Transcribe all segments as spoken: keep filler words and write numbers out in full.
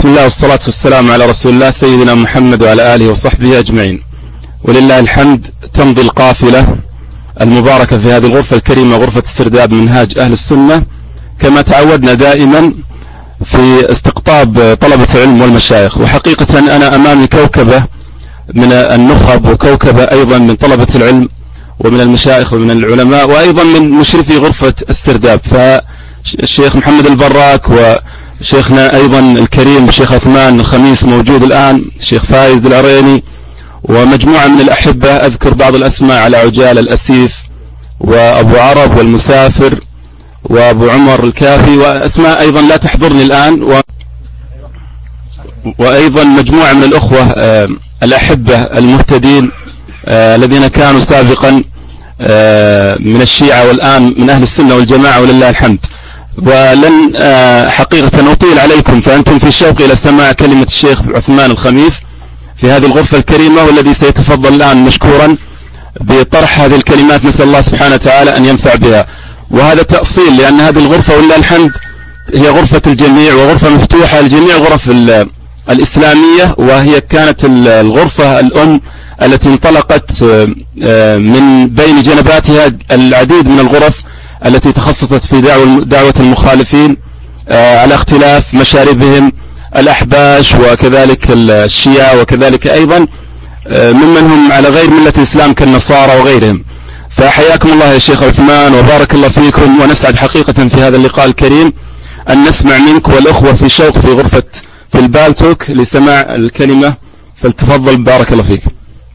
بسم الله والصلاة والسلام على رسول الله سيدنا محمد وعلى آله وصحبه أجمعين. ولله الحمد، تمضي القافلة المباركة في هذه الغرفة الكريمة، غرفة السرداب منهاج أهل السنة، كما تعودنا دائما في استقطاب طلبة العلم والمشايخ. وحقيقة أنا أمامي كوكبة من النخب، وكوكبة أيضا من طلبة العلم ومن المشايخ ومن العلماء، وأيضا من مشرفي غرفة السرداب، فالشيخ محمد البراك وشيخنا أيضا الكريم الشيخ عثمان الخميس موجود الآن، الشيخ فايز العريني، ومجموعة من الأحبة. أذكر بعض الأسماء على عجال: الأسيف وأبو عرب والمسافر وأبو عمر الكافي، وأسماء أيضا لا تحضرني الآن، و... وأيضا مجموعة من الأخوة الأحبة المهتدين الذين كانوا سابقا من الشيعة والآن من أهل السنة والجماعة، ولله الحمد. ولن حقيقة أطيل عليكم، فأنتم في شوق إلى سماع كلمة الشيخ عثمان الخميس في هذه الغرفة الكريمة، والذي سيتفضل الآن مشكورا بطرح هذه الكلمات. نسأل الله سبحانه وتعالى أن ينفع بها. وهذا تأصيل، لأن هذه الغرفة ولله الحمد هي غرفة الجميع، وغرفة مفتوحة لجميع غرف الإسلامية، وهي كانت الغرفة الأم التي انطلقت من بين جنباتها العديد من الغرف التي تخصصت في دعوة المخالفين على اختلاف مشاربهم، الأحباش وكذلك الشيعة، وكذلك أيضا ممن هم على غير ملة الإسلام كالنصارى وغيرهم. فحياكم الله يا شيخ عثمان وبارك الله فيكم، ونسعد حقيقة في هذا اللقاء الكريم أن نسمع منك والأخوة في شوق في غرفة في البالتوك لسماع الكلمة، فلتفضل بارك الله فيك.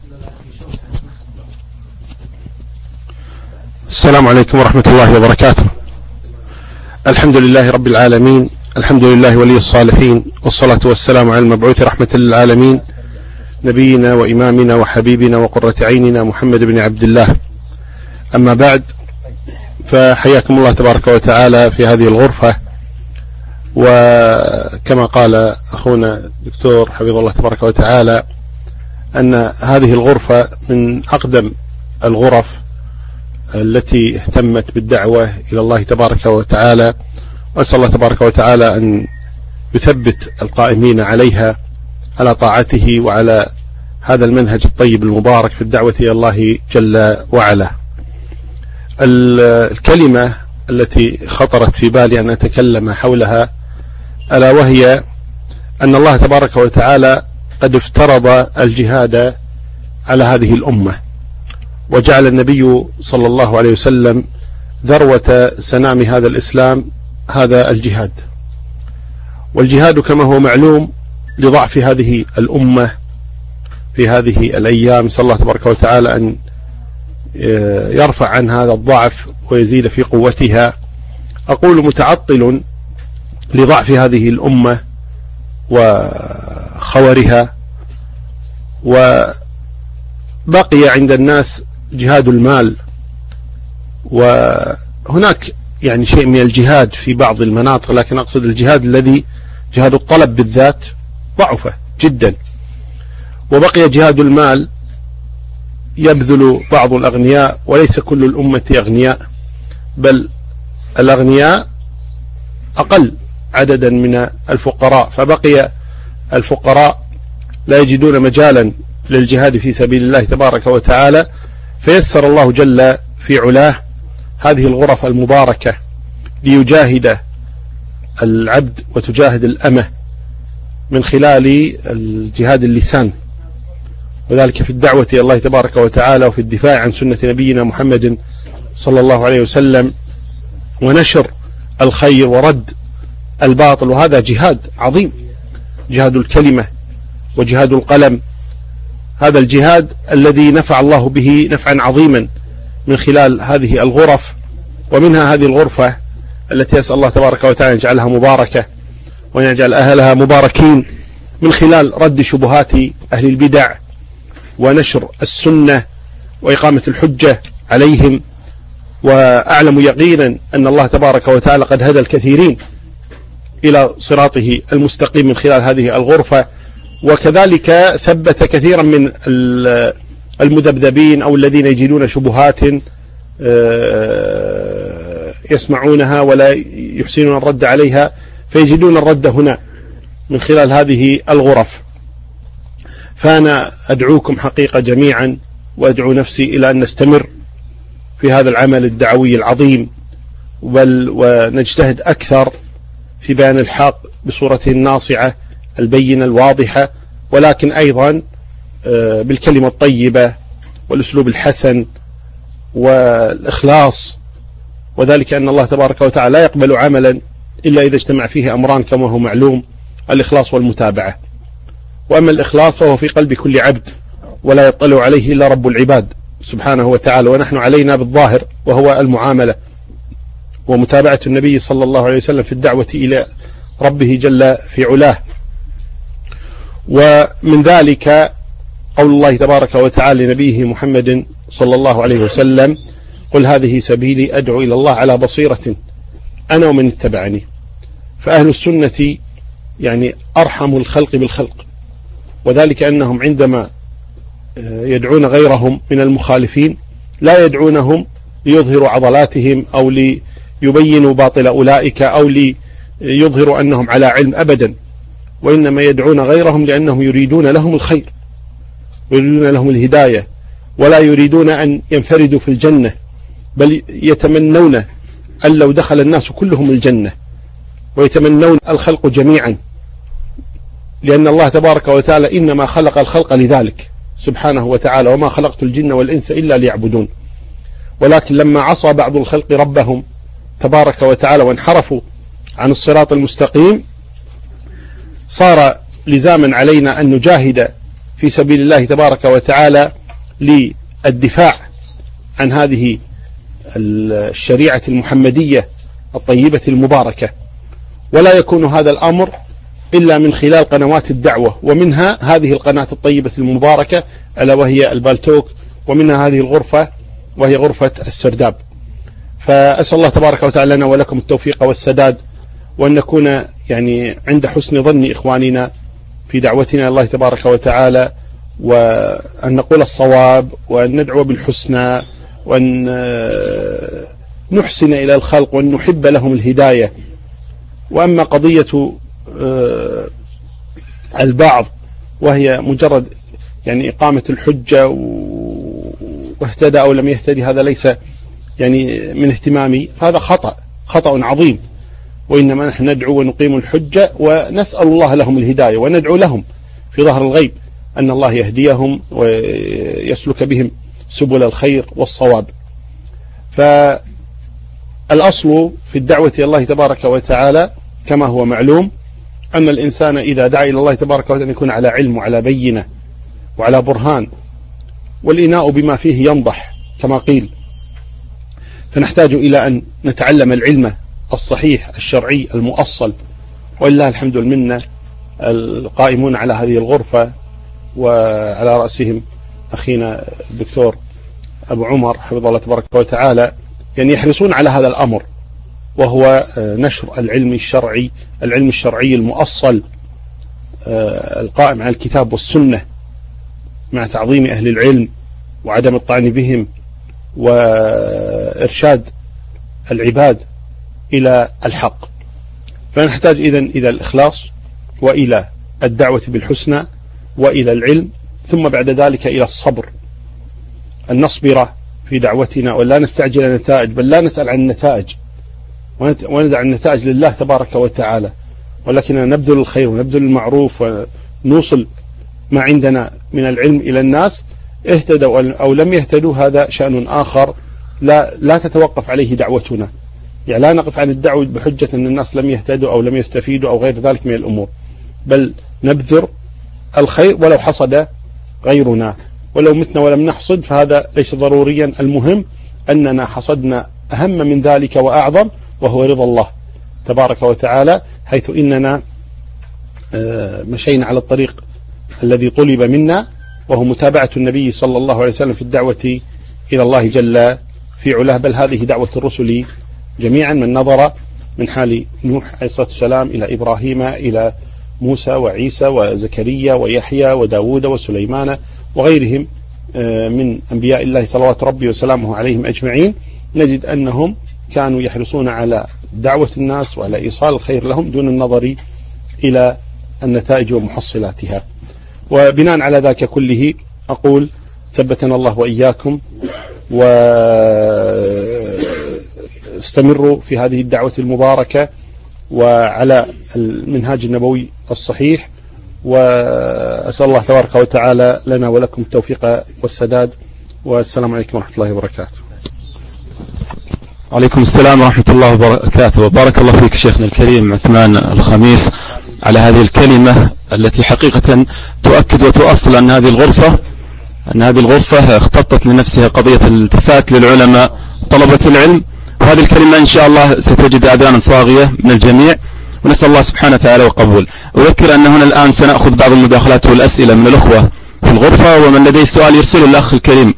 السلام عليكم ورحمة الله وبركاته. الحمد لله رب العالمين، الحمد لله ولي الصالحين، والصلاة والسلام على المبعوث رحمة للعالمين، نبينا وإمامنا وحبيبنا وقرة عيننا محمد بن عبد الله. أما بعد، فحياكم الله تبارك وتعالى في هذه الغرفة. وكما قال أخونا الدكتور حفظه الله تبارك وتعالى أن هذه الغرفة من أقدم الغرف التي اهتمت بالدعوة إلى الله تبارك وتعالى، وأسأل الله تبارك وتعالى أن يثبت القائمين عليها على طاعته وعلى هذا المنهج الطيب المبارك في الدعوة إلى الله جل وعلا. الكلمة التي خطرت في بالي أن أتكلم حولها ألا وهي أن الله تبارك وتعالى قد افترض الجهاد على هذه الأمة، وجعل النبي صلى الله عليه وسلم ذروة سنام هذا الإسلام هذا الجهاد. والجهاد كما هو معلوم لضعف هذه الأمة في هذه الأيام، صلى الله تبارك وتعالى أن يرفع عن هذا الضعف ويزيد في قوتها. أقول متعطل لضعف هذه الأمة وخورها. وبقي عند الناس جهاد المال، وهناك يعني شيء من الجهاد في بعض المناطق، لكن أقصد الجهاد الذي جهاد الطلب بالذات ضعف جدا. وبقي جهاد المال يبذل بعض الأغنياء، وليس كل الأمة أغنياء، بل الأغنياء أقل عددا من الفقراء، فبقي الفقراء لا يجدون مجالا للجهاد في سبيل الله تبارك وتعالى. فيسر الله جل في علاه هذه الغرف المباركة ليجاهد العبد وتجاهد الأمة من خلال الجهاد اللسان، وذلك في الدعوة إلى الله تبارك وتعالى، وفي الدفاع عن سنة نبينا محمد صلى الله عليه وسلم، ونشر الخير ورد الباطل. وهذا جهاد عظيم، جهاد الكلمة وجهاد القلم. هذا الجهاد الذي نفع الله به نفعا عظيما من خلال هذه الغرف، ومنها هذه الغرفة التي أسأل الله تبارك وتعالى أن يجعلها مباركة وأن يجعل أهلها مباركين، من خلال رد شبهات أهل البدع ونشر السنة وإقامة الحجة عليهم. وأعلم يقينا أن الله تبارك وتعالى قد هدى الكثيرين إلى صراطه المستقيم من خلال هذه الغرفة، وكذلك ثبت كثيرا من المذبذبين أو الذين يجدون شبهات يسمعونها ولا يحسنون الرد عليها، فيجدون الرد هنا. من خلال هذه الغرف. فأنا أدعوكم حقيقة جميعا وأدعو نفسي إلى أن نستمر في هذا العمل الدعوي العظيم، بل ونجتهد أكثر في بيان الحق بصورته الناصعة البينة الواضحة، ولكن أيضا بالكلمة الطيبة والأسلوب الحسن والإخلاص، وذلك أن الله تبارك وتعالى لا يقبل عملا إلا إذا اجتمع فيه أمران كما هو معلوم: الإخلاص والمتابعة. وأما الإخلاص فهو في قلب كل عبد ولا يطلع عليه إلا رب العباد سبحانه وتعالى، ونحن علينا بالظاهر وهو المعاملة ومتابعة النبي صلى الله عليه وسلم في الدعوة إلى ربه جل في علاه. ومن ذلك قول الله تبارك وتعالى لنبيه محمد صلى الله عليه وسلم: قل هذه سبيلي أدعو إلى الله على بصيرة أنا ومن اتبعني. فأهل السنة يعني أرحم الخلق بالخلق، وذلك أنهم عندما يدعون غيرهم من المخالفين لا يدعونهم ليظهروا عضلاتهم أو ليبينوا باطل أولئك أو ليظهروا أنهم على علم أبدا، وإنما يدعون غيرهم لأنهم يريدون لهم الخير ويريدون لهم الهداية، ولا يريدون أن ينفردوا في الجنة، بل يتمنون أن لو دخل الناس كلهم الجنة، ويتمنون الخلق جميعا، لأن الله تبارك وتعالى إنما خلق الخلق لذلك سبحانه وتعالى: وما خلقت الجن والإنس إلا ليعبدون. ولكن لما عصى بعض الخلق ربهم تبارك وتعالى وانحرفوا عن الصراط المستقيم، صار لزاما علينا أن نجاهد في سبيل الله تبارك وتعالى للدفاع عن هذه الشريعة المحمدية الطيبة المباركة. ولا يكون هذا الأمر إلا من خلال قنوات الدعوة، ومنها هذه القناة الطيبة المباركة ألا وهي البالتوك، ومنها هذه الغرفة وهي غرفة السرداب. فأسأل الله تبارك وتعالى لنا ولكم التوفيق والسداد، وأن نكون يعني عند حسن ظن إخواننا في دعوتنا الله تبارك وتعالى، وأن نقول الصواب، وأن ندعو بالحسنى، وأن نحسن إلى الخلق، وأن نحب لهم الهداية. وأما قضية البعض وهي مجرد يعني إقامة الحجة واهتدى أو لم يهتدي، هذا ليس يعني من اهتمامي، فهذا خطأ خطأ عظيم. وإنما نحن ندعو ونقيم الحجة ونسأل الله لهم الهداية، وندعو لهم في ظهر الغيب أن الله يهديهم ويسلك بهم سبل الخير والصواب. فالأصل في الدعوة إلى الله تبارك وتعالى كما هو معلوم أن الإنسان إذا دعا إلى الله تبارك وتعالى يكون على علم وعلى بينة وعلى برهان، والإناء بما فيه ينضح كما قيل. فنحتاج إلى أن نتعلم العلم الصحيح الشرعي المؤصل، ولله الحمد والمنة. القائمون على هذه الغرفة وعلى رأسهم أخينا الدكتور أبو عمر حفظه الله تبارك وتعالى، يعني يحرصون على هذا الأمر، وهو نشر العلم الشرعي العلم الشرعي المؤصل القائم على الكتاب والسنة، مع تعظيم أهل العلم وعدم الطعن بهم، وإرشاد العباد إلى الحق. فنحتاج إذن إلى الإخلاص، وإلى الدعوة بالحسنى، وإلى العلم، ثم بعد ذلك إلى الصبر، أن نصبر في دعوتنا ولا نستعجل النتائج، بل لا نسأل عن النتائج وندع النتائج لله تبارك وتعالى، ولكننا نبذل الخير ونبذل المعروف ونوصل ما عندنا من العلم إلى الناس. اهتدوا أو لم يهتدوا هذا شأن آخر، لا, لا تتوقف عليه دعوتنا، يعني لا نقف عن الدعوة بحجة أن الناس لم يهتدوا أو لم يستفيدوا أو غير ذلك من الأمور، بل نبذر الخير ولو حصد غيرنا، ولو متنا ولم نحصد فهذا ليس ضروريا. المهم أننا حصدنا أهم من ذلك وأعظم، وهو رضا الله تبارك وتعالى، حيث إننا مشينا على الطريق الذي طلب منا، وهو متابعة النبي صلى الله عليه وسلم في الدعوة إلى الله جل في علاه. بل هذه دعوة الرسل جميعا، من نظر من حال نوح عليه الصلاة والسلام إلى إبراهيم إلى موسى وعيسى وزكريا ويحيى وداود وسليمان وغيرهم من أنبياء الله صلوات ربي وسلامه عليهم أجمعين، نجد أنهم كانوا يحرصون على دعوة الناس وعلى إيصال الخير لهم دون النظر إلى النتائج ومحصلاتها. وبناء على ذلك كله أقول ثبتنا الله وإياكم، واستمروا في هذه الدعوة المباركة وعلى المنهاج النبوي الصحيح، وأسأل الله تبارك وتعالى لنا ولكم التوفيق والسداد. والسلام عليكم ورحمة الله وبركاته. عليكم السلام ورحمة الله وبركاته. وبارك الله فيك شيخنا الكريم عثمان الخميس على هذه الكلمة التي حقيقة تؤكد وتؤصل أن هذه الغرفة أن هذه الغرفة اختطت لنفسها قضية الالتفات للعلماء طلبة العلم، وهذه الكلمة إن شاء الله ستجد أذانا صاغية من الجميع، ونسأل الله سبحانه وتعالى وقبول. أذكر أن هنا الآن سنأخذ بعض المداخلات والأسئلة من الأخوة في الغرفة، ومن لديه سؤال يرسله الأخ الكريم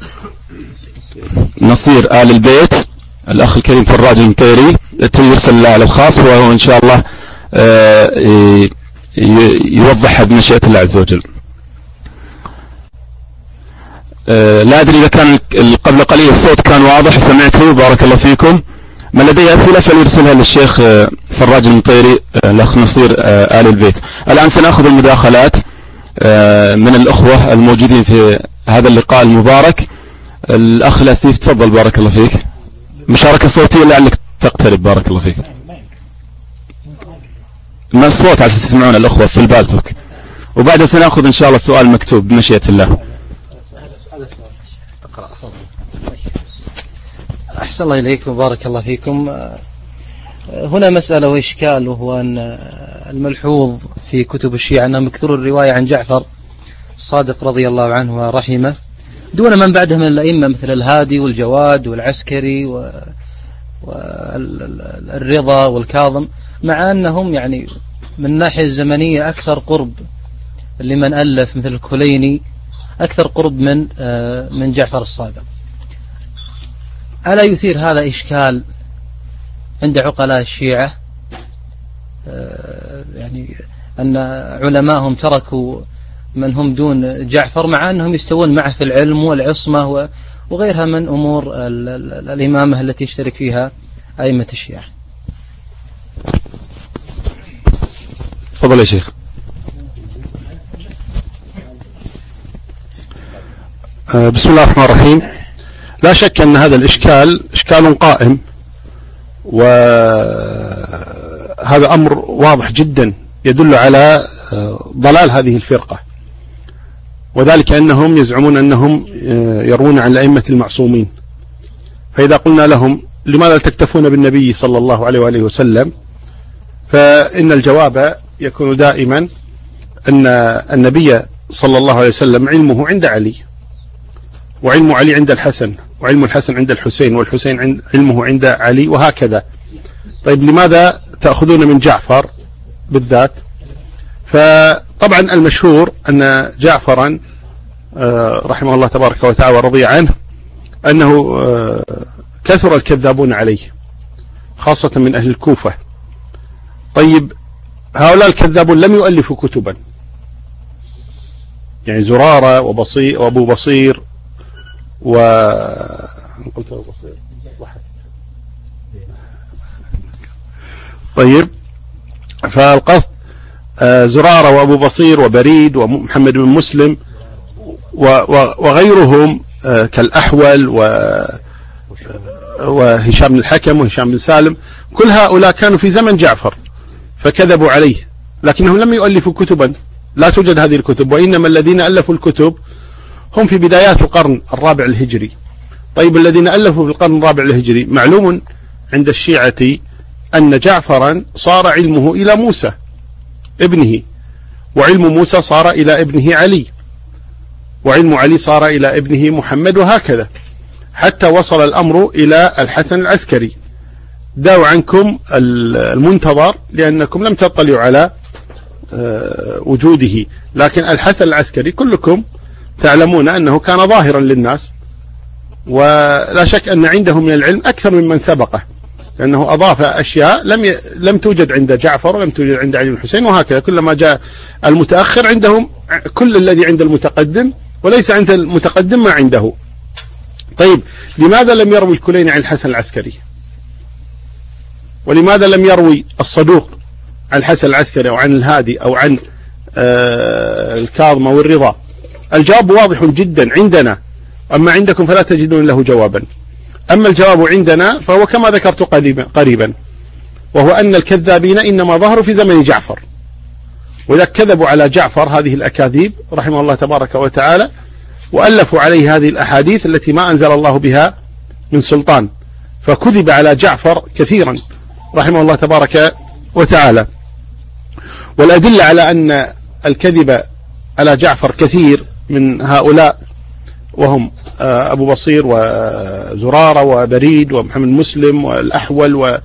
نصير آل البيت، الأخ الكريم فراج المطيري يرسل الله على الخاص، وهو إن شاء الله يوضحها بمشيئة الله عز وجل. لا أدري إذا كان قبل قليل الصوت كان واضح سمعته، بارك الله فيكم. من لديه أسئلة فليرسلها للشيخ فراج المطيري الأخ نصير آل البيت. الآن سنأخذ المداخلات من الأخوة الموجودين في هذا اللقاء المبارك. الأخ الأسيف تفضل بارك الله فيك. مشاركة صوتية لعلك تقترب بارك الله فيك. ما الصوت على أساس تسمعون الأخوة في البالتوك، وبعدها سنأخذ إن شاء الله سؤال مكتوب بمشيئة الله. أحسن الله إليكم بارك الله فيكم. هنا مسألة وإشكال، وهو أن الملحوظ في كتب الشيعة أنهم يكثرون الرواية عن جعفر الصادق رضي الله عنه ورحمه دون من بعده من الأئمة مثل الهادي والجواد والعسكري والرضا والكاظم، مع أنهم يعني من الناحية الزمنية أكثر قرب لمن ألف مثل الكليني، أكثر قرب من من جعفر الصادق. ألا يثير هذا إشكال عند عقلاء الشيعة، يعني أن علماءهم تركوا من هم دون جعفر مع أنهم يستوون معه في العلم والعصمة وغيرها من أمور الإمامة التي يشترك فيها أئمة الشيعة؟ تفضل يا شيخ. بسم الله الرحمن الرحيم. لا شك أن هذا الإشكال إشكال قائم، وهذا أمر واضح جدا يدل على ضلال هذه الفرقة، وذلك أنهم يزعمون أنهم يروون عن الأئمة المعصومين. فإذا قلنا لهم لماذا تكتفون بالنبي صلى الله عليه وآله وسلم، فإن الجواب يكون دائما أن النبي صلى الله عليه وسلم علمه عند علي، وعلم علي عند الحسن، وعلم الحسن عند الحسين، والحسين عند علمه عند علي، وهكذا. طيب لماذا تأخذون من جعفر بالذات؟ فطبعا المشهور أن جعفرا رحمه الله تبارك وتعالى ورضي عنه أنه كثر الكذابون عليه خاصة من أهل الكوفة. طيب هؤلاء الكذابون لم يؤلفوا كتبا، يعني زرارة وبصير وأبو بصير و طيب فالقصد زرارة وأبو بصير وبريد ومحمد بن مسلم وغيرهم كالأحول وهشام بن الحكم وهشام بن سالم، كل هؤلاء كانوا في زمن جعفر فكذبوا عليه، لكنهم لم يؤلفوا كتبا، لا توجد هذه الكتب، وإنما الذين ألفوا الكتب هم في بدايات القرن الرابع الهجري. طيب الذين ألفوا في القرن الرابع الهجري معلوم عند الشيعة أن جعفرا صار علمه إلى موسى ابنه، وعلم موسى صار إلى ابنه علي، وعلم علي صار إلى ابنه محمد، وهكذا حتى وصل الأمر إلى الحسن العسكري. دعوا عنكم المنتظر لأنكم لم تطلعوا على وجوده، لكن الحسن العسكري كلكم تعلمون أنه كان ظاهرا للناس، ولا شك أن عنده من العلم أكثر ممن سبقه، لأنه أضاف أشياء لم ي... لم توجد عند جعفر ولم توجد عند علي بن الحسين، وهكذا كلما جاء المتأخر عندهم كل الذي عند المتقدم، وليس عند المتقدم ما عنده. طيب لماذا لم يروي الكليني عن الحسن العسكري؟ ولماذا لم يروي الصدوق عن الحسن العسكري أو عن الهادي أو عن الكاظم والرضا؟ الجواب واضح جدا عندنا، أما عندكم فلا تجدون له جوابا. أما الجواب عندنا فهو كما ذكرت قريبا، وهو أن الكذابين إنما ظهروا في زمن جعفر، وإذا كذبوا على جعفر هذه الأكاذيب رحمه الله تبارك وتعالى، وألفوا عليه هذه الأحاديث التي ما أنزل الله بها من سلطان، فكذب على جعفر كثيرا رحمه الله تبارك وتعالى. والأدلة على أن الكذب على جعفر كثير من هؤلاء، وهم أبو بصير وزرارة وبريد ومحمد مسلم والأحول وجابر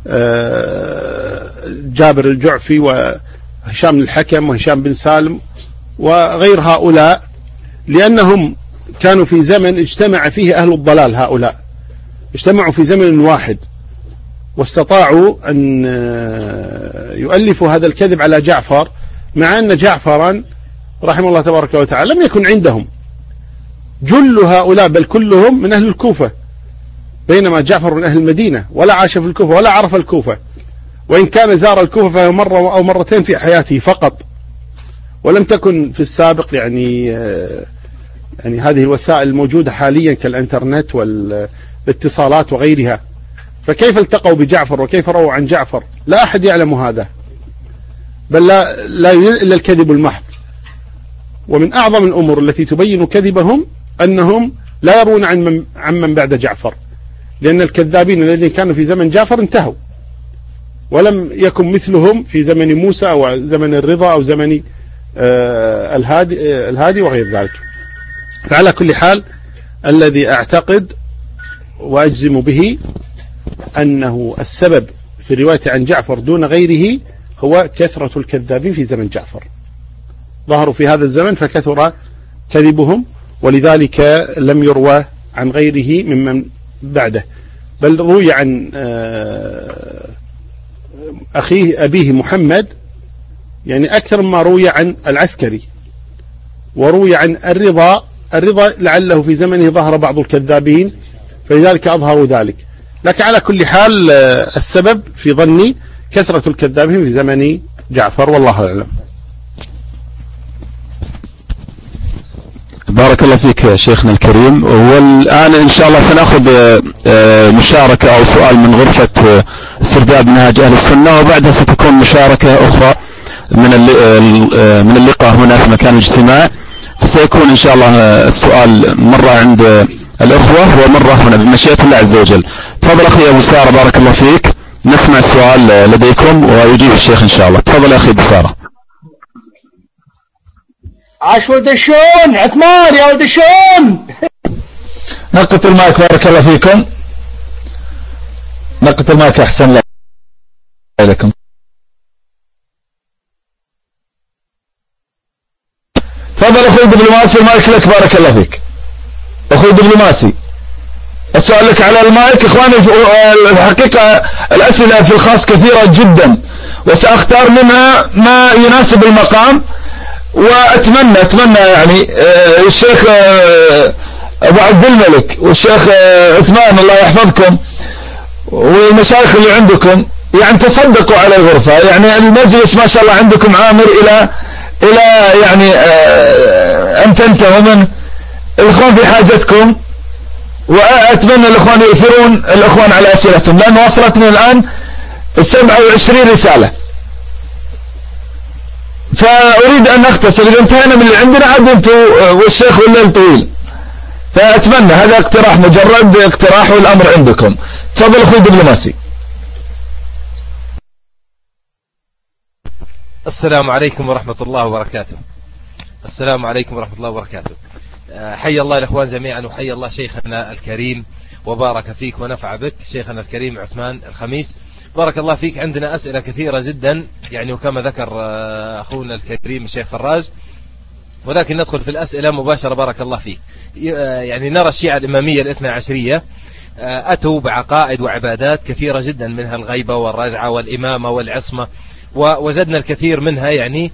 الجعفي وهشام الحكم وهشام بن سالم وغير هؤلاء، لأنهم كانوا في زمن اجتمع فيه أهل الضلال، هؤلاء اجتمعوا في زمن واحد واستطاعوا أن يؤلفوا هذا الكذب على جعفر، مع أن جعفرا رحمه الله تبارك وتعالى لم يكن عندهم. جل هؤلاء بل كلهم من أهل الكوفة، بينما جعفر من أهل المدينة ولا عاش في الكوفة ولا عرف الكوفة، وإن كان زار الكوفة فهو مرة أو مرتين في حياته فقط، ولم تكن في السابق يعني يعني هذه الوسائل الموجودة حاليا كالإنترنت والاتصالات وغيرها. فكيف التقوا بجعفر وكيف رووا عن جعفر؟ لا أحد يعلم هذا، بل لا, لا إلا الكذب المحض. ومن أعظم الأمور التي تبين كذبهم أنهم لا يرون عن من, عن من بعد جعفر، لأن الكذابين الذين كانوا في زمن جعفر انتهوا، ولم يكن مثلهم في زمن موسى أو زمن الرضا أو زمن آه الهادي, آه الهادي وغير ذلك. فعلى كل حال الذي أعتقد وأجزم به أنه السبب في الرواية عن جعفر دون غيره هو كثرة الكذابين في زمن جعفر، ظهروا في هذا الزمن فكثر كذبهم، ولذلك لم يروى عن غيره ممن بعده، بل روي عن أخيه أبيه محمد يعني أكثر مما روي عن العسكري، وروي عن الرضا الرضا لعله في زمنه ظهر بعض الكذابين فلذلك أظهروا ذلك. لكن على كل حال السبب في ظني كثرة الكذابين في زمن جعفر، والله أعلم. بارك الله فيك شيخنا الكريم. والآن إن شاء الله سنأخذ مشاركة أو سؤال من غرفة استرداد منهاج أهل السنة، وبعدها ستكون مشاركة أخرى من من اللقاء هنا في مكان الاجتماع، فسيكون إن شاء الله السؤال مرة عند الأخوة ومرة هنا بمشيئة الله عز وجل. تفضل أخي أبو سارة، بارك الله فيك، نسمع السؤال لديكم ويجيب الشيخ إن شاء الله. تفضل أخي أبو سارة. عاش ولد الشون عثمان يا ولد الشون. نقط المايك بارك الله فيكم، نقط المايك أحسن الله لكم. تفضل أخوي دبلوماسي، المايك لك بارك الله فيك. أخوي دبلوماسي السؤال لك على المايك. إخواني الحقيقة الأسئلة في الخاص كثيرة جدا، وسأختار منها ما يناسب المقام، وأتمنى أتمنى يعني الشيخ أبو عبد الملك والشيخ عثمان الله يحفظكم والمشايخ اللي عندكم يعني تصدقوا على الغرفة. يعني المجلس ما شاء الله عندكم عامر إلى إلى يعني أن تنتهوا منه. الإخوان في حاجتكم، وأتمنى الإخوان يؤثرون الإخوان على أسئلتهم، لأن وصلتني الآن سبعة وعشرين رسالة، فأريد أن أختصر. إذا انتهينا من اللي عندنا عاد أنتوا والشيخ والليل طويل، فأتمنى هذا اقتراح، مجرد اقتراح والأمر عندكم. تفضل أخوي دبلوماسي. السلام عليكم ورحمة الله وبركاته. السلام عليكم ورحمة الله وبركاته. حي الله الأخوان جميعا، وحي الله شيخنا الكريم وبارك فيك ونفع بك شيخنا الكريم عثمان الخميس، بارك الله فيك. عندنا أسئلة كثيرة جدا يعني، وكما ذكر أخونا الكريم الشيخ فراج، ولكن ندخل في الأسئلة مباشرة. بارك الله فيك. يعني نرى الشيعة الإمامية الاثنى عشرية أتوا بعقائد وعبادات كثيرة جدا، منها الغيبة والرجعة والإمامة والعصمة، ووجدنا الكثير منها يعني،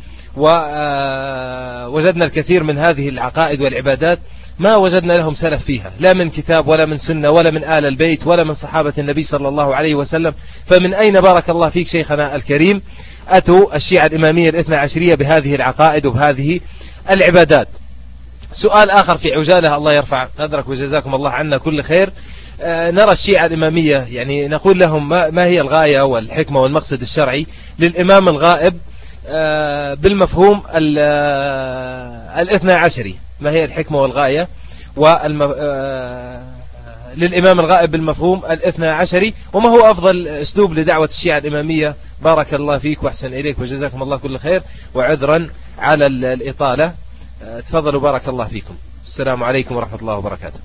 ووجدنا الكثير من هذه العقائد والعبادات ما وجدنا لهم سلف فيها، لا من كتاب ولا من سنة ولا من آل البيت ولا من صحابة النبي صلى الله عليه وسلم. فمن أين بارك الله فيك شيخنا الكريم أتوا الشيعة الإمامية الاثنى عشرية بهذه العقائد وبهذه العبادات. سؤال آخر في عجالة، الله يرفع قدرك وجزاكم الله عنا كل خير. آه نرى الشيعة الإمامية يعني نقول لهم ما, ما هي الغاية والحكمة والمقصد الشرعي للإمام الغائب آه بالمفهوم الاثنى عشري؟ ما هي الحكمة والغاية والمف... آه للإمام الغائب بالمفهوم الاثنى عشري، وما هو أفضل أسلوب لدعوة الشيعة الإمامية؟ بارك الله فيك وأحسن إليك وجزاكم الله كل خير، وعذرا على الإطالة. تفضلوا بارك الله فيكم. السلام عليكم ورحمة الله وبركاته.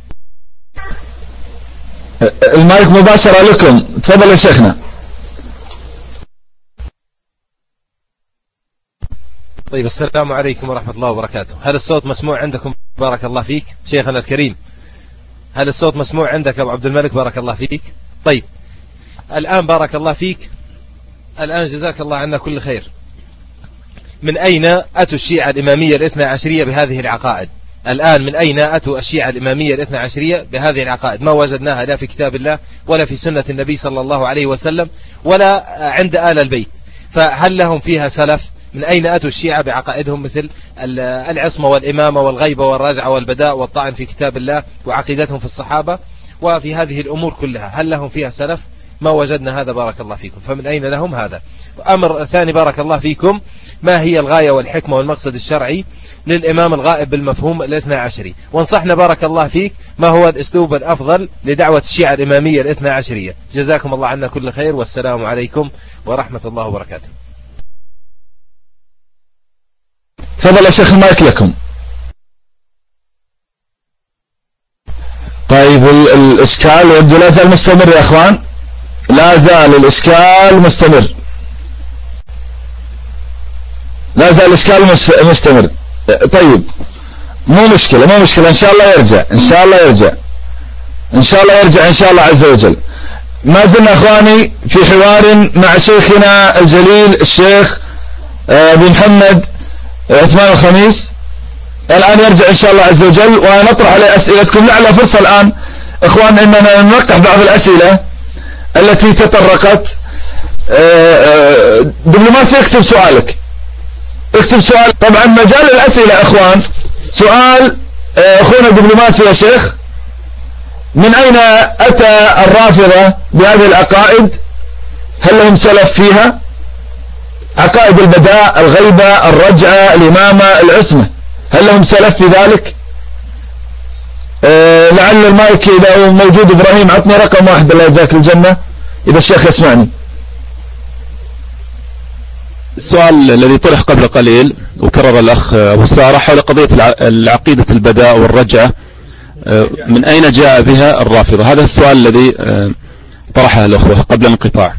المايك مباشرة لكم، تفضل يا شيخنا. طيب السلام عليكم ورحمة الله وبركاته. هل الصوت مسموع عندكم؟ بارك الله فيك شيخنا الكريم. هل الصوت مسموع عندك أبو عبد الملك؟ بارك الله فيك. طيب الآن بارك الله فيك، الآن جزاك الله عنا كل خير. من أين أتوا الشيعة الإمامية الاثنى عشرية بهذه العقائد؟ الآن من أين أتوا الشيعة الإمامية الاثنى عشرية بهذه العقائد؟ ما وجدناها لا في كتاب الله ولا في سنة النبي صلى الله عليه وسلم ولا عند آل البيت، فهل لهم فيها سلف؟ من أين أتوا الشيعة بعقائدهم مثل العصمة والإمامة والغيبة والرجعة والبداء والطعن في كتاب الله وعقيدتهم في الصحابة وفي هذه الأمور كلها؟ هل لهم فيها سلف؟ ما وجدنا هذا بارك الله فيكم، فمن أين لهم هذا؟ أمر ثاني بارك الله فيكم، ما هي الغاية والحكمة والمقصد الشرعي للإمام الغائب بالمفهوم الاثنى عشري؟ وانصحنا بارك الله فيك ما هو الأسلوب الأفضل لدعوة الشيعة الإمامية الاثنى عشرية؟ جزاكم الله عنا كل خير، والسلام عليكم ورحمة الله وبركاته. تفضل يا شيخ المايك لكم. طيب الإشكال يبدو لا زال مستمر يا أخوان، لا زال الإشكال مستمر، لا زال الإشكال مستمر. طيب مو مشكلة مو مشكلة، إن شاء الله يرجع إن شاء الله يرجع إن شاء الله يرجع إن شاء الله عز وجل. ما زلنا أخواني في حوار مع شيخنا الجليل الشيخ أبي محمد عثمان الخميس. الآن يرجع إن شاء الله عز وجل ونطرح عليه أسئلتكم. لعل فرصة الآن إخوان أننا نوقف بعض الأسئلة التي تطرقت. دبلوماسي اكتب سؤالك، اكتب سؤال. طبعا مجال الأسئلة إخوان، سؤال أخونا دبلوماسي يا شيخ، من أين أتى الرافضة بهذه العقائد؟ هل لهم سلف فيها؟ عقائد البداء، الغيبة، الرجعة، الإمامة، العصمة، هل لهم سلف في ذلك؟ أه لعل المايك إذا موجود إبراهيم عطني رقم واحد الله يجزاك الجنة إذا الشيخ يسمعني. السؤال الذي طرح قبل قليل وكرر الأخ أبو سارة حول قضية العقيدة البداء والرجعة، من أين جاء بها الرافضة؟ هذا السؤال الذي طرحه الأخوة قبل الانقطاع.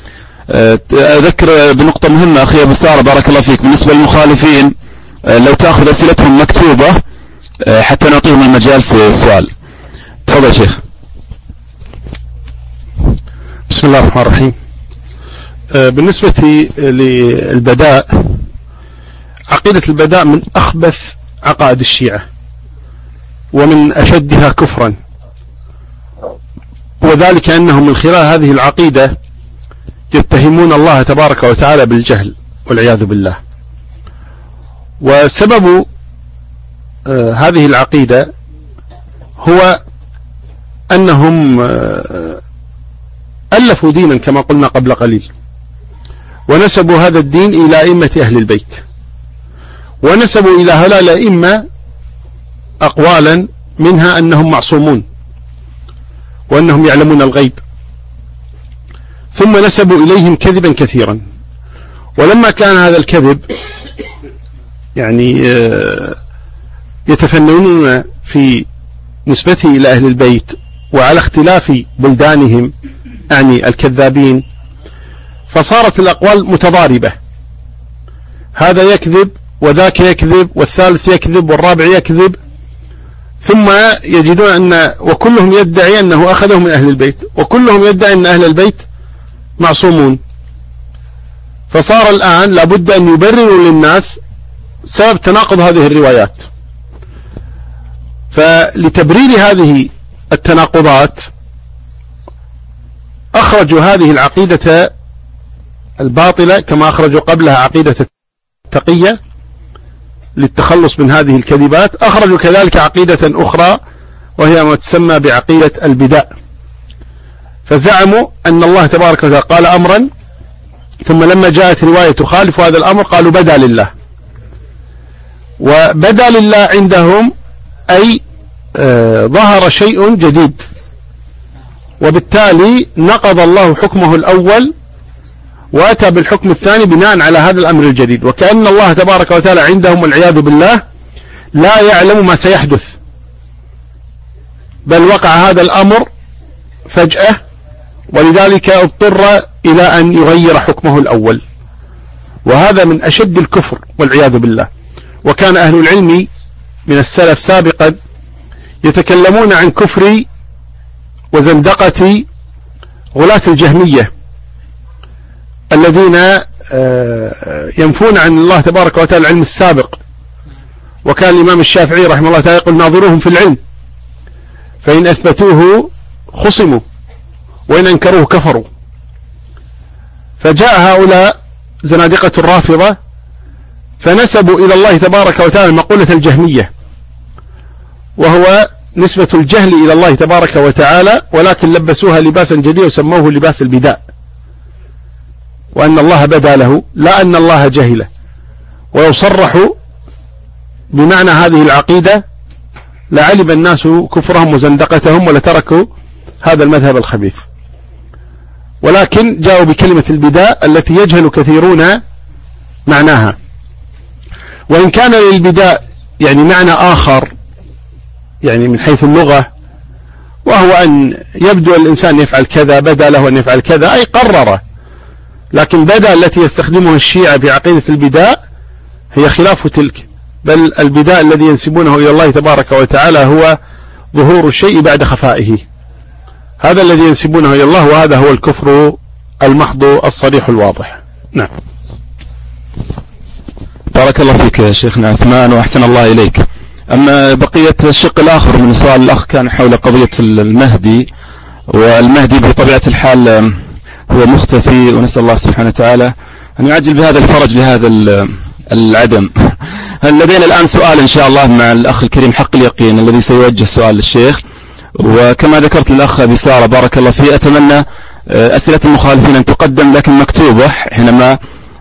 أذكر بنقطة مهمة أخي أبو سارة بارك الله فيك، بالنسبة للمخالفين لو تأخذ أسئلتهم مكتوبة حتى نعطيهم المجال في السؤال. تفضل شيخ. بسم الله الرحمن الرحيم. بالنسبة للبداء، عقيدة البداء من أخبث عقائد الشيعة ومن أشدها كفرا، وذلك أنهم من خلال هذه العقيدة يتهمون الله تبارك وتعالى بالجهل والعياذ بالله. وسبب آه هذه العقيدة هو أنهم آه ألفوا دينا كما قلنا قبل قليل، ونسبوا هذا الدين إلى أئمة أهل البيت، ونسبوا إلى هؤلاء الأئمة أقوالا منها أنهم معصومون وأنهم يعلمون الغيب، ثم نسبوا إليهم كذبا كثيرا. ولما كان هذا الكذب يعني يتفننون في نسبته إلى أهل البيت وعلى اختلاف بلدانهم يعني الكذابين، فصارت الأقوال متضاربة، هذا يكذب وذاك يكذب والثالث يكذب والرابع يكذب، ثم يجدون أن وكلهم يدعي أنه أخذه من أهل البيت، وكلهم يدعي أن أهل البيت معصومون. فصار الآن لابد أن يبرروا للناس سبب تناقض هذه الروايات. فلتبرير هذه التناقضات أخرجوا هذه العقيدة الباطلة كما أخرجوا قبلها عقيدة التقية للتخلص من هذه الكذبات، أخرجوا كذلك عقيدة أخرى وهي ما تسمى بعقيدة البداء، فزعموا أن الله تبارك وتعالى قال أمرا ثم لما جاءت رواية تخالف هذا الأمر قالوا بدا لله. وبدا لله عندهم أي آه ظهر شيء جديد، وبالتالي نقض الله حكمه الأول وأتى بالحكم الثاني بناء على هذا الأمر الجديد، وكأن الله تبارك وتعالى عندهم والعياذ بالله لا يعلم ما سيحدث، بل وقع هذا الأمر فجأة ولذلك اضطر إلى أن يغير حكمه الأول، وهذا من أشد الكفر والعياذ بالله. وكان أهل العلم من السلف سابقا يتكلمون عن كفر وزندقة غلاة الجهمية الذين ينفون عن الله تبارك وتعالى العلم السابق، وكان الإمام الشافعي رحمه الله تعالى يقول ناظروهم في العلم فإن أثبتوه خصموا وإن أنكروه كفروا. فجاء هؤلاء زنادقة الرافضة فنسبوا إلى الله تبارك وتعالى مقولة الجهمية، وهو نسبة الجهل إلى الله تبارك وتعالى، ولكن لبسوها لباسا جديدا وسموه لباس البداء، وأن الله بدا له لا أن الله جهله. ولو صرحوا بمعنى هذه العقيدة لعلم الناس كفرهم وزندقتهم ولتركوا هذا المذهب الخبيث، ولكن جاءوا بكلمة البداء التي يجهل كثيرون معناها. وإن كان للبداء يعني معنى آخر يعني من حيث اللغة، وهو أن يبدو الإنسان يفعل كذا، بدا له أن يفعل كذا أي قرر، لكن بدا التي يستخدمها الشيعة بعقيدة البداء هي خلاف تلك، بل البداء الذي ينسبونه إلى الله تبارك وتعالى هو ظهور الشيء بعد خفائه، هذا الذي ينسبونه إلى الله، وهذا هو الكفر المحض الصريح الواضح. نعم. بارك الله فيك يا شيخنا عثمان وأحسن الله إليك. أما بقية الشق الآخر من سؤال الأخ كان حول قضية المهدي، والمهدي بطبيعة الحال هو مختفي، ونسأل الله سبحانه وتعالى أن يعجل بهذا الفرج لهذا العدم. لدينا الآن سؤال إن شاء الله مع الأخ الكريم حق اليقين الذي سيوجه سؤال للشيخ، وكما ذكرت الأخ بسارة بارك الله فيه أتمنى أسئلة المخالفين أن تقدم لكن مكتوبة حينما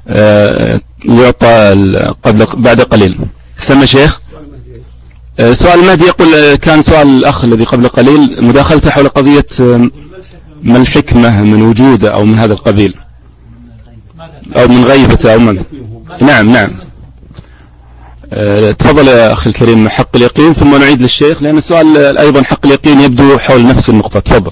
يعطى قبل بعد قليل. سمى شيخ سؤال المهدي يقول كان سؤال الأخ الذي قبل قليل مداخلته حول قضية ما الحكمة من وجوده أو من هذا القبيل أو من غيبته أو من نعم نعم تفضل يا أخي الكريم حق اليقين، ثم نعيد للشيخ لأن السؤال أيضا حق اليقين يبدو حول نفس النقطة. تفضل.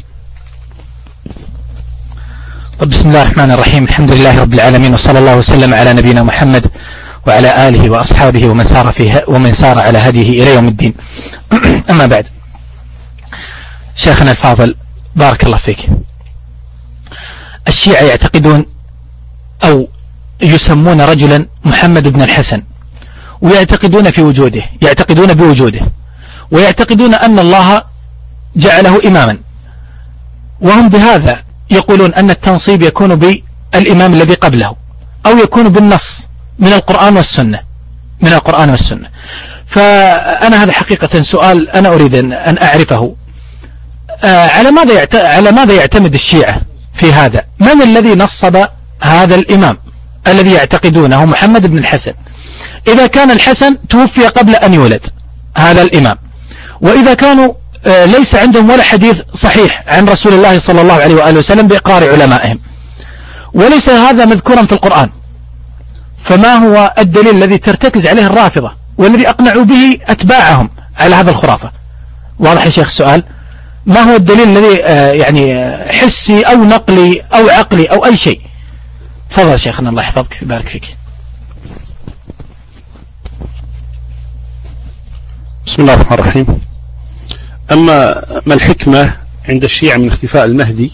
طب بسم الله الرحمن الرحيم، الحمد لله رب العالمين، وصلى الله وسلم على نبينا محمد وعلى آله وأصحابه ومن سار فيه ومن سار على هديه إلى يوم الدين. أما بعد، شيخنا الفاضل بارك الله فيك، الشيعة يعتقدون أو يسمون رجلا محمد بن الحسن، ويعتقدون في وجوده، يعتقدون بوجوده، ويعتقدون أن الله جعله إماما، وهم بهذا يقولون أن التنصيب يكون بالإمام الذي قبله أو يكون بالنص من القرآن والسنة من القرآن والسنة. فأنا هذا حقيقة سؤال أنا أريد أن أعرفه، على ماذا يعت... على ماذا يعتمد الشيعة في هذا؟ من الذي نصب هذا الإمام الذي يعتقدونه محمد بن الحسن؟ إذا كان الحسن توفي قبل أن يولد هذا الإمام، وإذا كانوا ليس عندهم ولا حديث صحيح عن رسول الله صلى الله عليه وآله وسلم بإقرار علمائهم، وليس هذا مذكورا في القرآن، فما هو الدليل الذي ترتكز عليه الرافضة والذي أقنعوا به أتباعهم على هذا الخرافة؟ واضح يا شيخ السؤال؟ ما هو الدليل الذي يعني حسي أو نقلي أو عقلي أو أي شيء؟ تفضل شيخنا الله يحفظك ويبارك فيك. بسم الله الرحمن الرحيم. أما ما الحكمة عند الشيعة من اختفاء المهدي،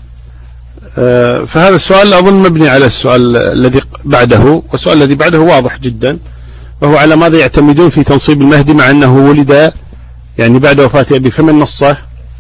فهذا السؤال أظن مبني على السؤال الذي بعده، والسؤال الذي بعده واضح جدا، وهو على ماذا يعتمدون في تنصيب المهدي مع أنه ولد يعني بعد وفاة أبي، فمن نص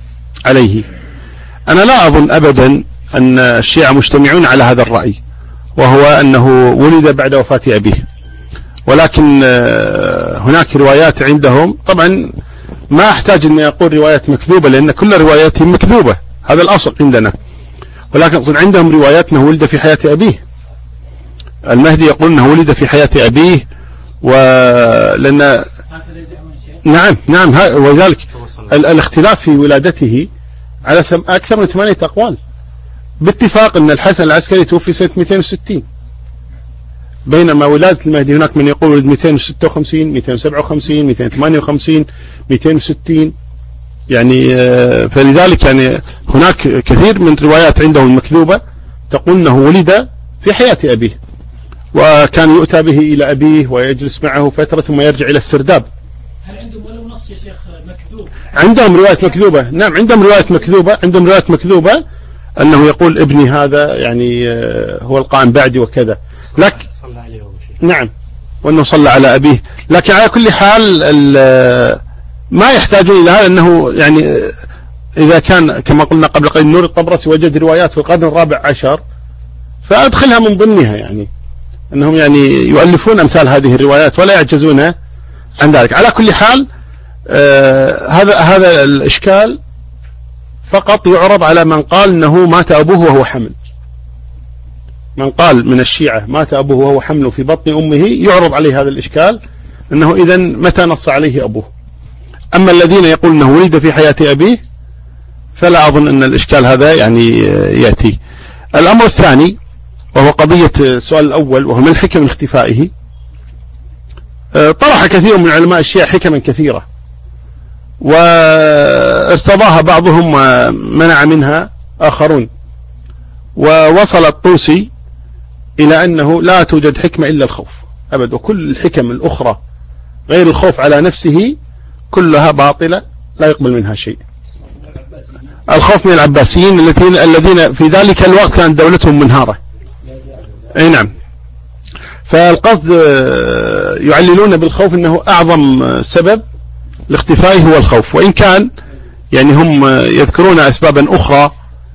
عليه؟ أنا لا أظن أبدا أن الشيعة مجتمعون على هذا الرأي، وهو أنه ولد بعد وفاة أبيه. ولكن هناك روايات عندهم، طبعا ما أحتاج أن أقول روايات مكذوبة لأن كل رواياتهم مكذوبة، هذا الأصل عندنا، ولكن عندهم روايات أنه ولد في حياة أبيه. المهدي يقول أنه ولد في حياة أبيه، ولأن نعم نعم وذلك الاختلاف في ولادته على أكثر من ثمانية أقوال، باتفاق أن الحسن العسكري توفي سنة مئتين وستين، بينما ولادة المهدي هناك من يقول ولد مئتين وستة وخمسين مئتين وسبعة وخمسين مئتين وثمانية وخمسين مئتين وستين، يعني فلذلك يعني هناك كثير من روايات عندهم المكذوبة تقول أنه ولد في حياة أبيه، وكان يؤتى به إلى أبيه ويجلس معه فترة ثم يرجع إلى السرداب. هل عندهم ولو نص يا شيخ مكذوب؟ عندهم رواية مكذوبة، نعم عندهم رواية مكذوبة، عندهم رواية مكذوبة أنه يقول ابني هذا يعني هو القائم بعدي وكذا، لك صلى عليه نعم وأنه صلى على أبيه. لكن على كل حال ما يحتاجون إلى هذا، أنه يعني إذا كان كما قلنا قبل قليل نور الطبرسي وجد روايات في القرن الرابع عشر فأدخلها من ضمنها، يعني أنهم يعني يؤلفون أمثال هذه الروايات ولا يعجزون عن ذلك. على كل حال آه هذا هذا الإشكال فقط يعرض على من قال أنه مات أبوه وهو حمل. من قال من الشيعة مات أبوه وهو حمل في بطن أمه يعرض عليه هذا الإشكال، أنه إذن متى نص عليه أبوه. أما الذين يقول أنه ولد في حياة أبيه فلا أظن أن الإشكال هذا يعني يأتي. الأمر الثاني وهو قضية السؤال الأول وهو من الحكم من اختفائه، طرح كثير من علماء الشيعة حكما كثيرة وارتضاها بعضهم ومنع منها آخرون، ووصل الطوسي إلى أنه لا توجد حكمة إلا الخوف أبد، وكل الحكم الأخرى غير الخوف على نفسه كلها باطلة لا يقبل منها شيء. الخوف من العباسيين الذين الذين في ذلك الوقت كانت دولتهم منهارة. أي نعم. فالقصد يعللون بالخوف أنه أعظم سبب لاختفائه هو الخوف، وإن كان يعني هم يذكرون أسبابا أخرى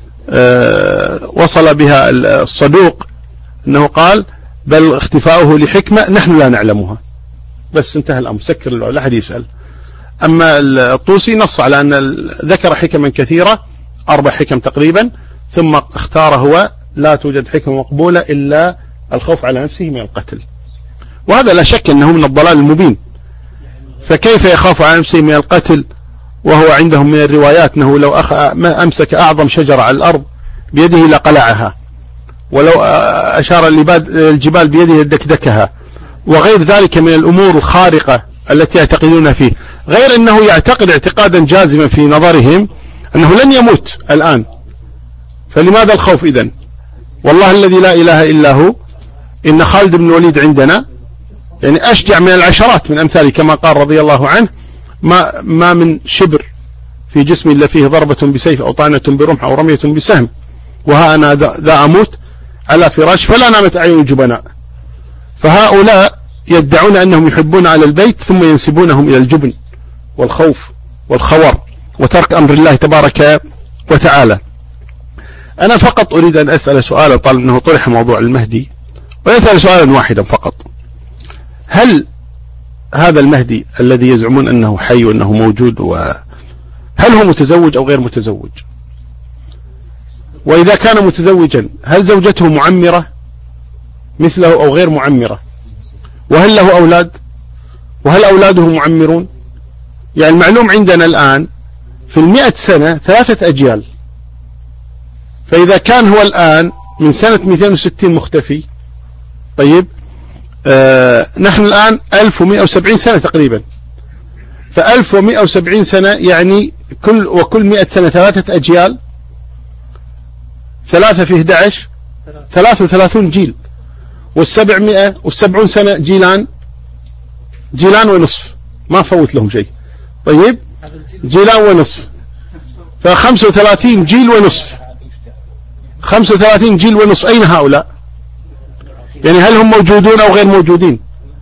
وصل بها الصدوق أنه قال بل اختفاؤه لحكمة نحن لا نعلمها، بس انتهى الأمر، سكر لا أحد يسأل. أما الطوسي نص على أن ذكر حكما كثيرة، أربع حكم تقريبا، ثم اختار هو لا توجد حكمة مقبولة إلا الخوف على نفسه من القتل، وهذا لا شك أنه من الضلال المبين. فكيف يخاف على نفسه من القتل وهو عندهم من الروايات أنه لو أخ... ما أمسك أعظم شجرة على الأرض بيده لقلعها، ولو أشار الجبال بيده لدكدكها، وغير ذلك من الأمور الخارقة التي يعتقدون فيه، غير أنه يعتقد اعتقادا جازما في نظرهم أنه لن يموت الآن، فلماذا الخوف إذن؟ والله الذي لا إله إلا هو إن خالد بن الوليد عندنا يعني أشجع من العشرات من أمثاله، كما قال رضي الله عنه ما, ما من شبر في جسمي إلا فيه ضربة بسيف أو طعنة برمح أو رمية بسهم، وها أنا ذا أموت على فراش فلا نامت أعين الجبناء. فهؤلاء يدعون أنهم يحبون على البيت ثم ينسبونهم إلى الجبن والخوف والخور وترك أمر الله تبارك وتعالى. أنا فقط أريد أن أسأل سؤالا، طالب أنه طرح موضوع المهدي، ويسأل سؤالا واحدا فقط: هل هذا المهدي الذي يزعمون أنه حي وأنه موجود هل هو متزوج أو غير متزوج؟ وإذا كان متزوجا هل زوجته معمرة مثله أو غير معمرة؟ وهل له أولاد؟ وهل أولاده معمرون؟ يعني المعلوم عندنا الآن في المئة سنة ثلاثة أجيال، فإذا كان هو الآن من سنة مئتين وستين مختفي، طيب آه نحن الآن ألف ومئة وسبعين سنة تقريبا، فألف ومئة وسبعين سنة يعني كل وكل مئة سنة ثلاثة أجيال، ثلاثة في أحد عشر ثلاثة وثلاثون جيل، والسبعمائة والسبعون سنة جيلان جيلان ونصف، ما فوت لهم شيء. طيب جيلان ونصف، فخمسة وثلاثين جيل ونصف، خمسة وثلاثين جيل ونصف، أين هؤلاء؟ يعني هل هم موجودون أو غير موجودين؟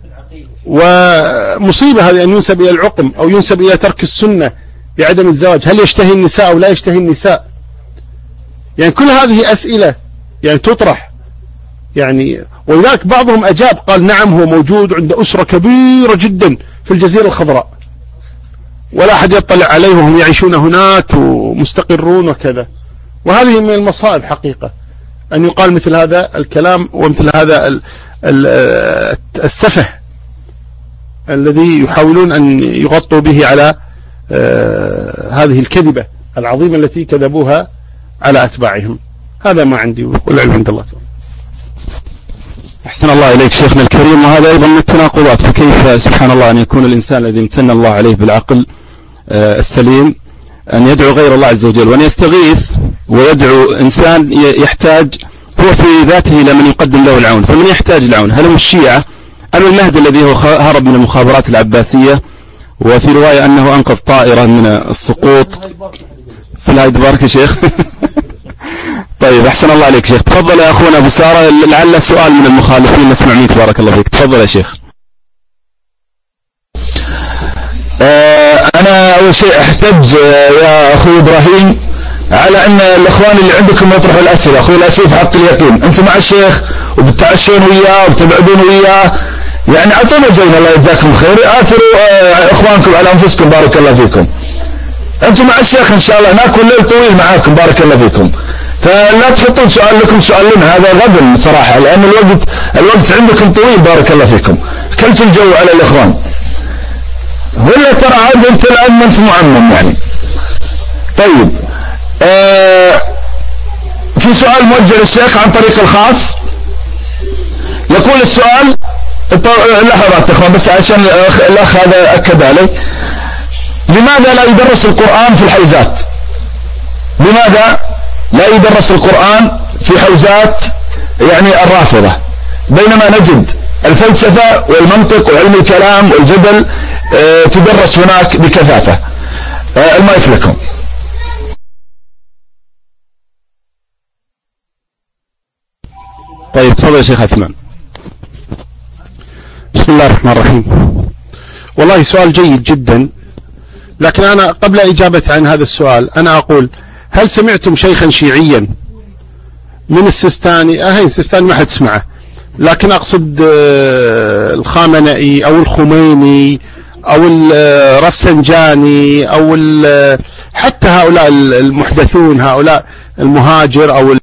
ومصيبة هذه أن ينسب إلى العقم أو ينسب إلى ترك السنة بعدم الزواج. هل يشتهي النساء أو لا يشتهي النساء؟ يعني كل هذه أسئلة يعني تطرح، يعني ولذلك بعضهم أجاب قال نعم هو موجود عند أسرة كبيرة جدا في الجزيرة الخضراء ولا أحد يطلع عليه وهم يعيشون هناك ومستقرون وكذا. وهذه من المصائب حقيقة أن يقال مثل هذا الكلام ومثل هذا السفه الذي يحاولون أن يغطوا به على هذه الكذبة العظيمة التي كذبوها على أتباعهم. هذا ما عندي والعلم عند الله. أحسن الله إليك شيخنا الكريم. وهذا أيضا من التناقضات، فكيف سبحان الله أن يكون الإنسان الذي امتن الله عليه بالعقل السليم أن يدعو غير الله عز وجل، وأن يستغيث ويدعو إنسان يحتاج هو في ذاته إلى من يقدم له العون. فمن يحتاج العون؟ هل هم الشيعة أم المهدي الذي هو هرب من المخابرات العباسية، وفي رواية أنه أنقذ طائرة من السقوط في الهايد بارك يا شيخ؟ طيب أحسن الله عليك شيخ. تفضل يا أخونا أبو سارة، لعل سؤال من المخالفين نسمع منك بارك الله فيك. تفضل يا شيخ. آه أنا أول شيء أحتج يا أخوي إبراهيم على أن الأخوان اللي عندكم يطرحوا الأسئلة، أخوي الأسئلة في حق اليقين. أنتم مع الشيخ وبتعشون وياه وبتبعدون وياه، يعني أعطونا جينا الله يجزاكم خير. آثروا آه إخوانكم على أنفسكم بارك الله فيكم. أنتم مع الشيخ إن شاء الله ناكل ليل طويل معاكم بارك الله فيكم. فلا تحطون سؤال لكم سؤال لنا، هذا غبن صراحة، لأن الوقت الوقت عندكم طويل بارك الله فيكم. كلت الجو على الإخوان ولا ترى عاد أنت الآن ما أنت معمم يعني. طيب آه في سؤال موجه للشيخ عن طريق الخاص. يقول السؤال لحظات إخوان بس عشان الأخ هذا أكد علي. لماذا لا يدرس القرآن في الحوزات؟ لماذا لا يدرس القرآن في حوزات يعني الرافضة، بينما نجد الفلسفة والمنطق وعلم الكلام والجدل اه تدرس هناك بكثافة؟ اه المايك لكم. طيب تفضل يا شيخ عثمان. بسم الله الرحمن الرحيم. والله سؤال جيد جدا، لكن أنا قبل إجابة عن هذا السؤال أنا أقول هل سمعتم شيخا شيعيا من السيستاني؟ أهي السيستاني ما حد سمعه، لكن أقصد الخامنئي أو الخميني أو الرفسنجاني أو حتى هؤلاء المحدثون، هؤلاء المهاجر أو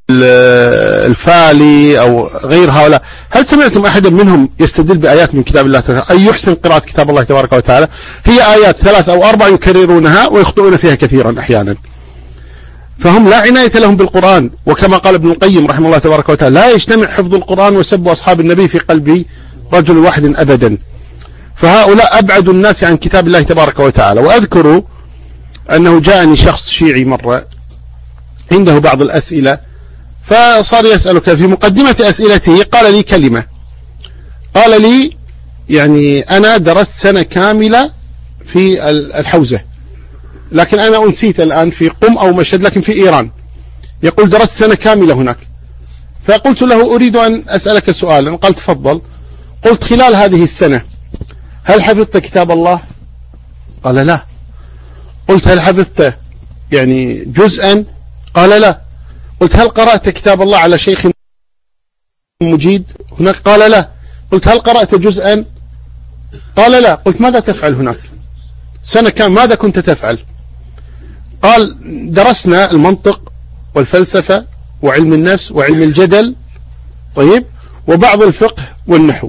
الفالي أو غير هؤلاء، هل سمعتم أحدا منهم يستدل بآيات من كتاب الله تعالى أي يحسن قراءة كتاب الله تبارك وتعالى؟ هي آيات ثلاث أو أربع يكررونها ويخطئون فيها كثيرا أحيانا، فهم لا عناية لهم بالقرآن. وكما قال ابن القيم رحمه الله تبارك وتعالى لا يجتمع حفظ القرآن وسب أصحاب النبي في قلب رجل واحد أبدا. فهؤلاء أبعد الناس عن كتاب الله تبارك وتعالى. وأذكر أنه جاءني شخص شيعي مرة عنده بعض الأسئلة، فصار يسألك في مقدمة أسئلته قال لي كلمة، قال لي يعني أنا درست سنة كاملة في الحوزة، لكن أنا أنسيت الآن في قم أو مشهد، لكن في إيران. يقول درست سنة كاملة هناك. فقلت له أريد أن أسألك سؤالا. قال تفضل. قلت خلال هذه السنة هل حفظت كتاب الله؟ قال لا. قلت هل حفظت يعني جزءا؟ قال لا. قلت هل قرأت كتاب الله على شيخ مجيد هناك؟ قال لا. قلت هل قرأت جزءا؟ قال لا. قلت ماذا تفعل هناك سنة كان ماذا كنت تفعل؟ قال درسنا المنطق والفلسفة وعلم النفس وعلم الجدل طيب وبعض الفقه والنحو.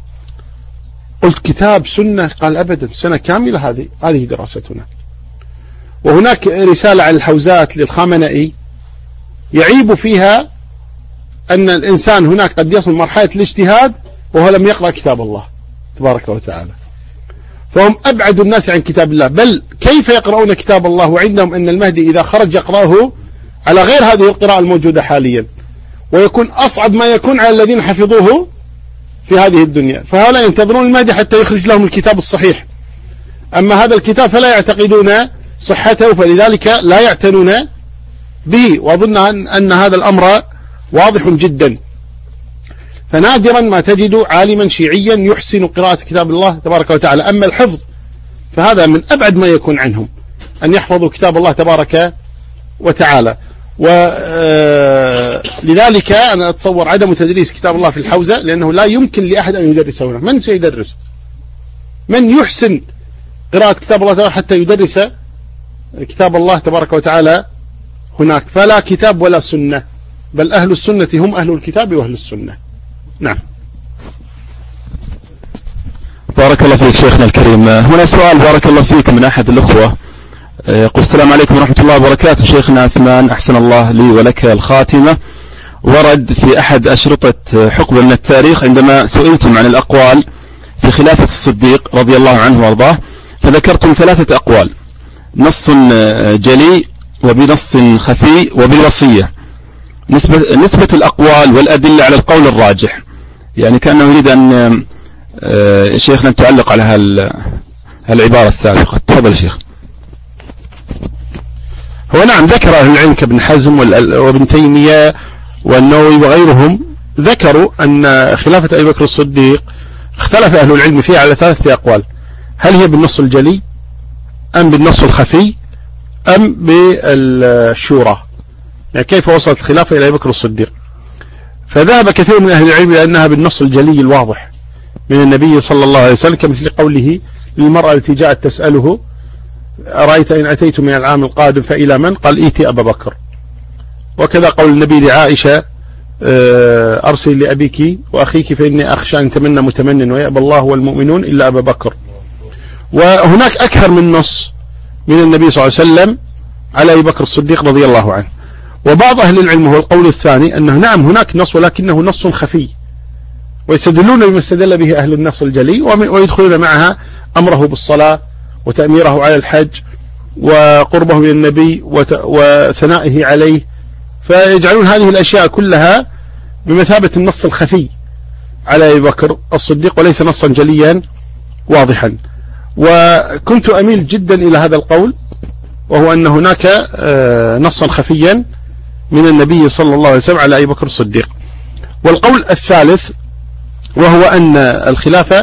قلت كتاب سنة؟ قال أبدا، سنة كاملة هذه هذه دراستنا. وهناك رسالة عن الحوزات للخامنئي يعيب فيها أن الإنسان هناك قد يصل مرحلة الاجتهاد وهو لم يقرأ كتاب الله تبارك وتعالى. فهم أبعد الناس عن كتاب الله. بل كيف يقرؤون كتاب الله وعندهم أن المهدي إذا خرج يقرأه على غير هذه القراءة الموجودة حاليا، ويكون أصعب ما يكون على الذين حفظوه في هذه الدنيا. فهؤلاء ينتظرون المهدي حتى يخرج لهم الكتاب الصحيح، أما هذا الكتاب فلا يعتقدون صحته، فلذلك لا يعتنون به. وأظن أن هذا الأمر واضح جدا. فنادرا ما تجد عالما شيعيا يحسن قراءة كتاب الله تبارك وتعالى. أما الحفظ فهذا من أبعد ما يكون عنهم، أن يحفظوا كتاب الله تبارك وتعالى. ولذلك أنا أتصور عدم تدريس كتاب الله في الحوزة، لأنه لا يمكن لأحد أن يدرسه هنا. من سيدرس؟ من يحسن قراءة كتاب الله تعالى حتى يدرس كتاب الله تبارك وتعالى هناك؟ فلا كتاب ولا سنة، بل أهل السنة هم أهل الكتاب وأهل السنة. نعم. بارك الله فيك شيخنا الكريم. هنا سؤال بارك الله فيك من أحد الأخوة يقول: السلام عليكم ورحمة الله وبركاته شيخنا عثمان، أحسن الله لي ولك الخاتمة. ورد في أحد أشرطة حقبة من التاريخ عندما سئلتم عن الأقوال في خلافة الصديق رضي الله عنه وارضاه، فذكرتم ثلاثة أقوال: نص جلي وبنص خفي وبالوصية. نسبة, نسبة الأقوال والأدلة على القول الراجح، يعني كأنه يريد أن شيخنا تعلق على هالعبارة السابقة. تفضل شيخ. هو نعم ذكر أهل العلم كابن حزم وابن تيمية والنووي وغيرهم، ذكروا أن خلافة أبي بكر الصديق اختلف أهل العلم فيها على ثلاثة أقوال: هل هي بالنص الجلي أم بالنص الخفي أم بالشورى، يعني كيف وصلت الخلافة إلى أبي بكر الصديق. فذهب كثير من أهل العلم لأنها بالنص الجلي الواضح من النبي صلى الله عليه وسلم، كمثل قوله للمرأة التي جاءت تسأله: أرأيت إن أتيت من العام القادم فإلى من؟ قال: إيتي أبا بكر. وكذا قول النبي لعائشة: أرسل لأبيك وأخيك فإني أخشى أن تمنى متمن ويأبى الله والمؤمنون إلا أبا بكر. وهناك أكثر من نص من النبي صلى الله عليه وسلم على أبي بكر الصديق رضي الله عنه. وبعض أهل العلم هو القول الثاني، أنه نعم هناك نص ولكنه نص خفي، ويستدلون بما استدل به أهل النص الجلي، ويدخلون معها أمره بالصلاة وتأميره على الحج وقربه من النبي وثنائه عليه، فيجعلون هذه الأشياء كلها بمثابة النص الخفي على أبي بكر الصديق وليس نصا جليا واضحا. وكنت أميل جدا إلى هذا القول، وهو أن هناك نصا خفيا من النبي صلى الله عليه وسلم على أبي بكر الصديق. والقول الثالث وهو أن الخلافة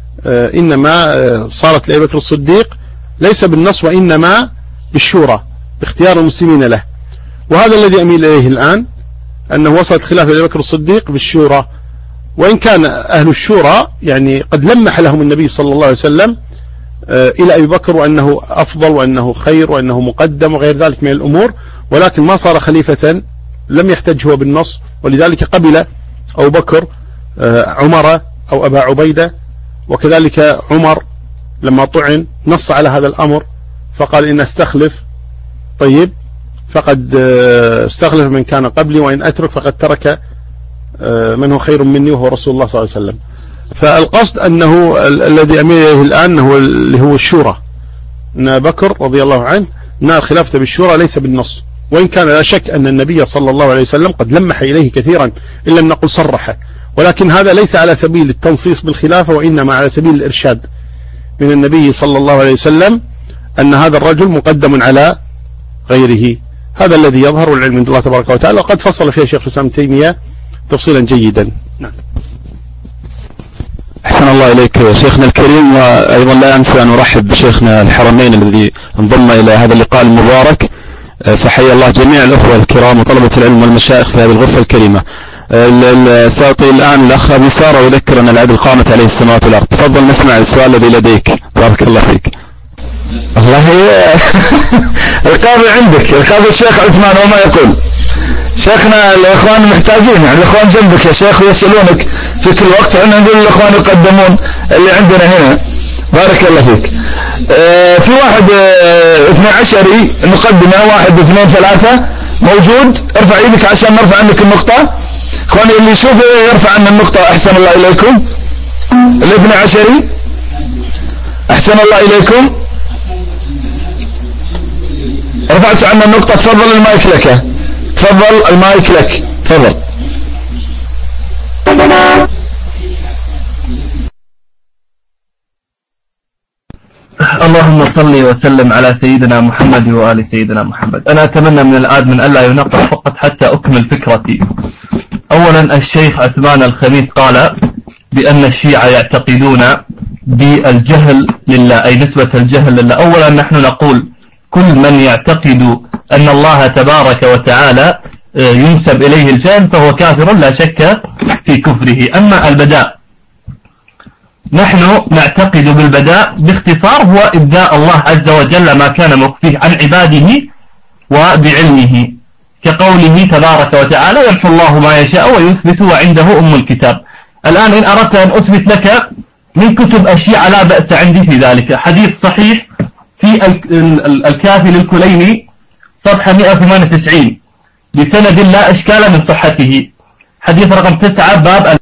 إنما صارت لأبي بكر الصديق ليس بالنص وإنما بالشورى، باختيار المسلمين له. وهذا الذي أميل إليه الآن، أنه وصلت خلافة لأبي بكر الصديق بالشورى، وإن كان أهل الشورى يعني قد لمح لهم النبي صلى الله عليه وسلم إلى أبي بكر وأنه أفضل وأنه خير وأنه مقدم وغير ذلك من الأمور، ولكن ما صار خليفة، لم يحتج هو بالنص، ولذلك قبل أبو بكر عمر أو أبا عبيدة. وكذلك عمر لما طعن نص على هذا الأمر فقال: إن استخلف طيب فقد استخلف من كان قبلي، وإن أترك فقد ترك من هو خير مني وهو رسول الله صلى الله عليه وسلم. فالقصد أنه الذي أميل إليه الآن هو اللي هو الشورى، أن بكر رضي الله عنه نال خلافته بالشورى ليس بالنص، وإن كان لا شك أن النبي صلى الله عليه وسلم قد لمح إليه كثيرا إن لم نقل صرحه، ولكن هذا ليس على سبيل التنصيص بالخلافة، وإنما على سبيل الإرشاد من النبي صلى الله عليه وسلم أن هذا الرجل مقدم على غيره. هذا الذي يظهر والعلم عند الله تبارك وتعالى، وقد فصل فيها شيخ الإسلام ابن تيمية تفصيلا جيدا. نعم. أحسن الله إليك شيخنا الكريم. وأيضا لا أنسى أن أرحب بشيخنا الحرمين الذي انضم إلى هذا اللقاء المبارك، فحيا الله جميع الأخوة الكرام وطلبة العلم والمشايخ في هذه الغرفة الكريمة. سأعطي الآن الأخ أبي سارة ويذكر أن العدل قامت عليه السماوات والأرض. تفضل نسمع السؤال الذي لديك. بارك الله فيك. الله القاضي عندك، القاضي الشيخ عثمان وما يقول. شيخنا الإخوان محتاجين، يعني الإخوان جنبك يا شيخ ويسألونك في كل وقت، احنا نقول الإخوان يقدمون اللي عندنا هنا. بارك الله فيك. اه في واحد اه اثني عشري مقدمة، واحد اثنين ثلاثة موجود، ارفع ايدك عشان نرفع عنك النقطة. اخواني اللي يشوف يرفع عنا النقطة. احسن الله اليكم. الاثني عشري احسن الله اليكم، رفعت عنا النقطة. تفضل المايك لك، تفضل المايك لك، تفضل. اللهم صل وسلم على سيدنا محمد وآل سيدنا محمد. أنا أتمنى من الآن من ألا ينقص فقط حتى أكمل فكرتي. أولا الشيخ عثمان الخميس قال بأن الشيعة يعتقدون بالجهل لله، أي نسبة الجهل لله. أولا نحن نقول كل من يعتقد أن الله تبارك وتعالى ينسب إليه الجهل فهو كافر لا شك في كفره. أما البداء نحن نعتقد بالبداء باختصار هو إبداء الله عز وجل ما كان مخفيه عن عباده وبعلمه، كقوله تبارك وتعالى يمحو الله ما يشاء ويثبت وعنده أم الكتاب. الآن إن أردت أن أثبت لك من كتب الشيعة لا بأس عندي في ذلك. حديث صحيح في الكافي للكليني صفحة مئة وثمانية وتسعين بسند لا إشكال من صحته، حديث رقم تسعة باب.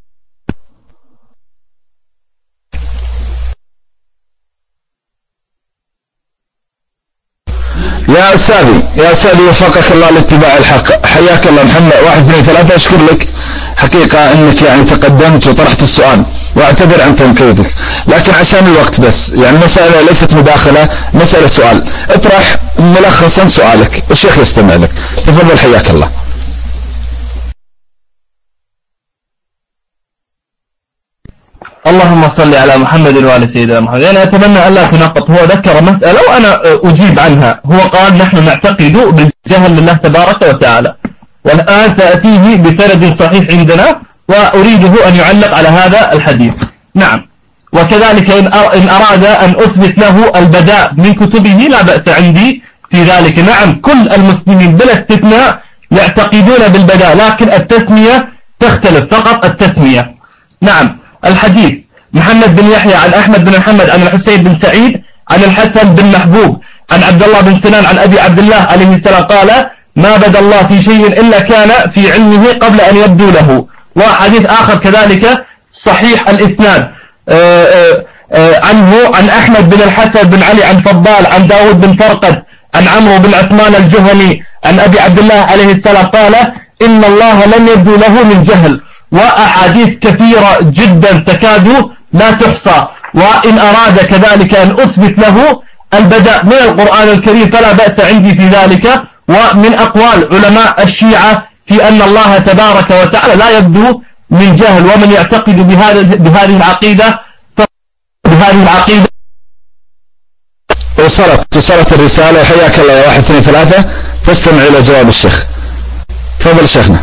يا أستاذي يا أستاذي وفقك الله لاتباع الحق، حياك الله محمد. واحد اثنين ثلاثة. أشكر لك حقيقة أنك يعني تقدمت وطرحت السؤال واعتذر عن تنقيضك، لكن عشان الوقت بس يعني مسألة ليست مداخلة، مسألة سؤال. اطرح ملخصا سؤالك الشيخ يستمع لك، تفضل حياك الله. اللهم صل على محمد وعلى سيدنا محمد. أنا أتمنى ألا تنقط. هو ذكر مسألة وأنا أجيب عنها. هو قال نحن نعتقد بالجهل لله تبارك وتعالى، والآن سأتيه بسند صحيح عندنا وأريده أن يعلق على هذا الحديث. نعم، وكذلك إن أراد أن أثبت له البداء من كتبه لا بأس عندي في ذلك. نعم، كل المسلمين بلا استثناء يعتقدون بالبداء، لكن التسمية تختلف، فقط التسمية. نعم. الحديث محمد بن يحيى عن أحمد بن محمد عن الحسين بن سعيد عن الحسن بن محبوب عن عبد الله بن سنان عن أبي عبد الله عليه السلام قال ما بدا الله في شيء إلا كان في علمه قبل أن يبدو له. وحديث آخر كذلك صحيح الإسناد آآ آآ عنه عن أحمد بن الحسن بن علي عن فضال عن داود بن فرقد عن عمرو بن عثمان الجهني عن أبي عبد الله عليه السلام قال إن الله لم يبدو له من جهل. وأحاديث كثيرة جدا تكاد لا تحصى. وإن أراد كذلك أن أثبت له البداء من القرآن الكريم فلا بأس عندي في ذلك. ومن أقوال علماء الشيعة في أن الله تبارك وتعالى لا يبدو من جهل، ومن يعتقد بهذه العقيدة بهذه العقيدة وصلت وصلت الرسالة. وحياك الله يا واحد اثنين ثلاثة. فاستمع إلى جواب الشيخ. تفضل شيخنا.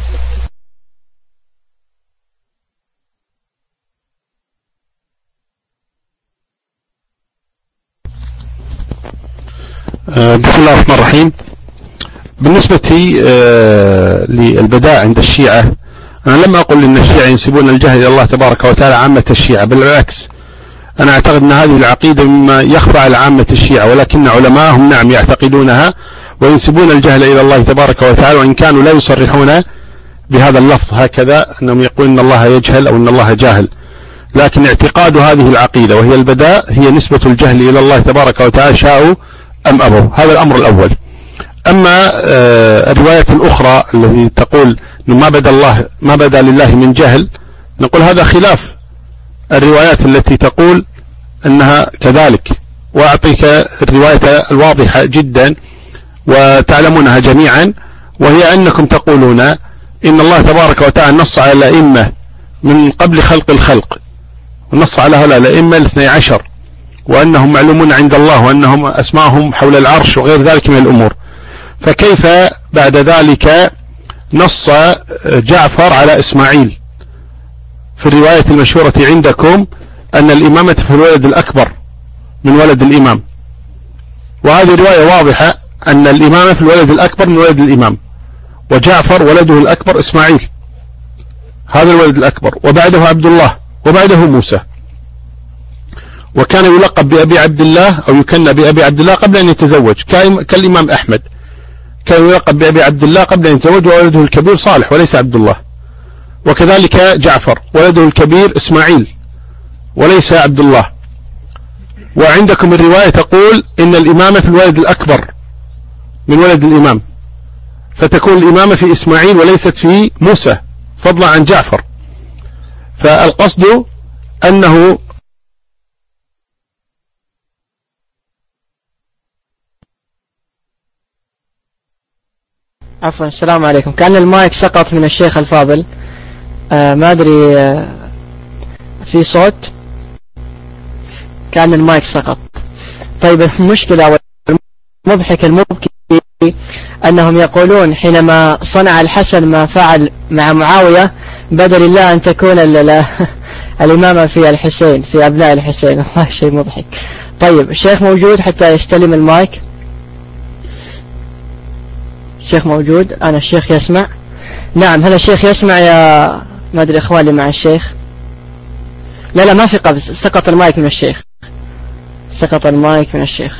بسم الله الرحمن الرحيم. بالنسبة للبداء عند الشيعة، أنا لم أقل إن الشيعة ينسبون الجهل إلى الله تبارك وتعالى عامة الشيعة، بل بالعكس أنا أعتقد أن هذه العقيدة مما يخفى على عامة الشيعة، ولكن علماءهم نعم يعتقدونها وينسبون الجهل إلى الله تبارك وتعالى، وإن كانوا لا يصرحون بهذا اللفظ هكذا أنهم يقولون إن الله يجهل أو إن الله جاهل، لكن اعتقاد هذه العقيدة وهي البداء هي نسبة الجهل إلى الله تبارك وتعالى شاءوا أم أبوا. هذا الأمر الأول. أما الرواية الأخرى التي تقول ما بدا الله ما بدا لله من جهل، نقول هذا خلاف الروايات التي تقول أنها كذلك. وأعطيك الرواية الواضحة جدا وتعلمونها جميعا، وهي أنكم تقولون إن الله تبارك وتعالى نص على الأئمة من قبل خلق الخلق، ونص على هؤلاء الأئمة الاثني عشر، وأنهم معلومون عند الله، وأنهم أسماءهم حول العرش وغير ذلك من الأمور. فكيف بعد ذلك نص جعفر على إسماعيل في الرواية المشهورة عندكم أن الإمامة في الولد الأكبر من ولد الإمام، وهذه رواية واضحة أن الإمامة في الولد الأكبر من ولد الإمام، وجعفر ولده الأكبر إسماعيل، هذا الولد الأكبر، وبعده عبد الله، وبعده موسى. وكان يلقب بأبي عبد الله أو يكنى بأبي عبد الله قبل أن يتزوج، كالإمام أحمد كان يلقب بأبي عبد الله قبل أن يتزوج، وولده الكبير صالح وليس عبد الله. وكذلك جعفر ولده الكبير إسماعيل وليس عبد الله. وعندكم الرواية تقول إن الإمامة في الولد الأكبر من ولد الإمام، فتكون الإمامة في إسماعيل وليست في موسى فضلا عن جعفر. فالقصد أنه عفوا السلام عليكم. كان المايك سقط من الشيخ الفاضل، آه ما أدري آه في صوت، كان المايك سقط. طيب المشكلة والمضحك المبكي أنهم يقولون حينما صنع الحسن ما فعل مع معاوية بدل الله أن تكون الإمامة في الحسين في أبناء الحسين. والله شيء مضحك. طيب الشيخ موجود حتى يستلم المايك؟ الشيخ موجود؟ أنا الشيخ يسمع؟ نعم. هل الشيخ يسمع يا ما أدري إخواني مع الشيخ؟ لا لا ما في قبض، سقط المايك من الشيخ، سقط المايك من الشيخ.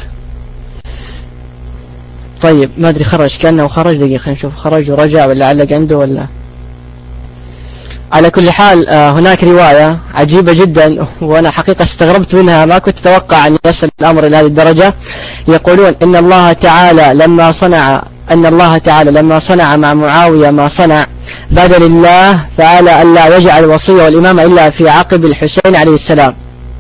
طيب ما أدري خرج، كأنه خرج. دقيقة نشوف خرج ورجع ولا علق عنده ولا. على كل حال هناك رواية عجيبة جدا وأنا حقيقة استغربت منها، ما كنت أتوقع أن يصل الأمر إلى هذه الدرجة. يقولون إن الله تعالى لما صنع أن الله تعالى لما صنع مع معاوية ما صنع بدل الله فعلى أن لا يجعل الوصية والإمامة إلا في عقب الحسين عليه السلام.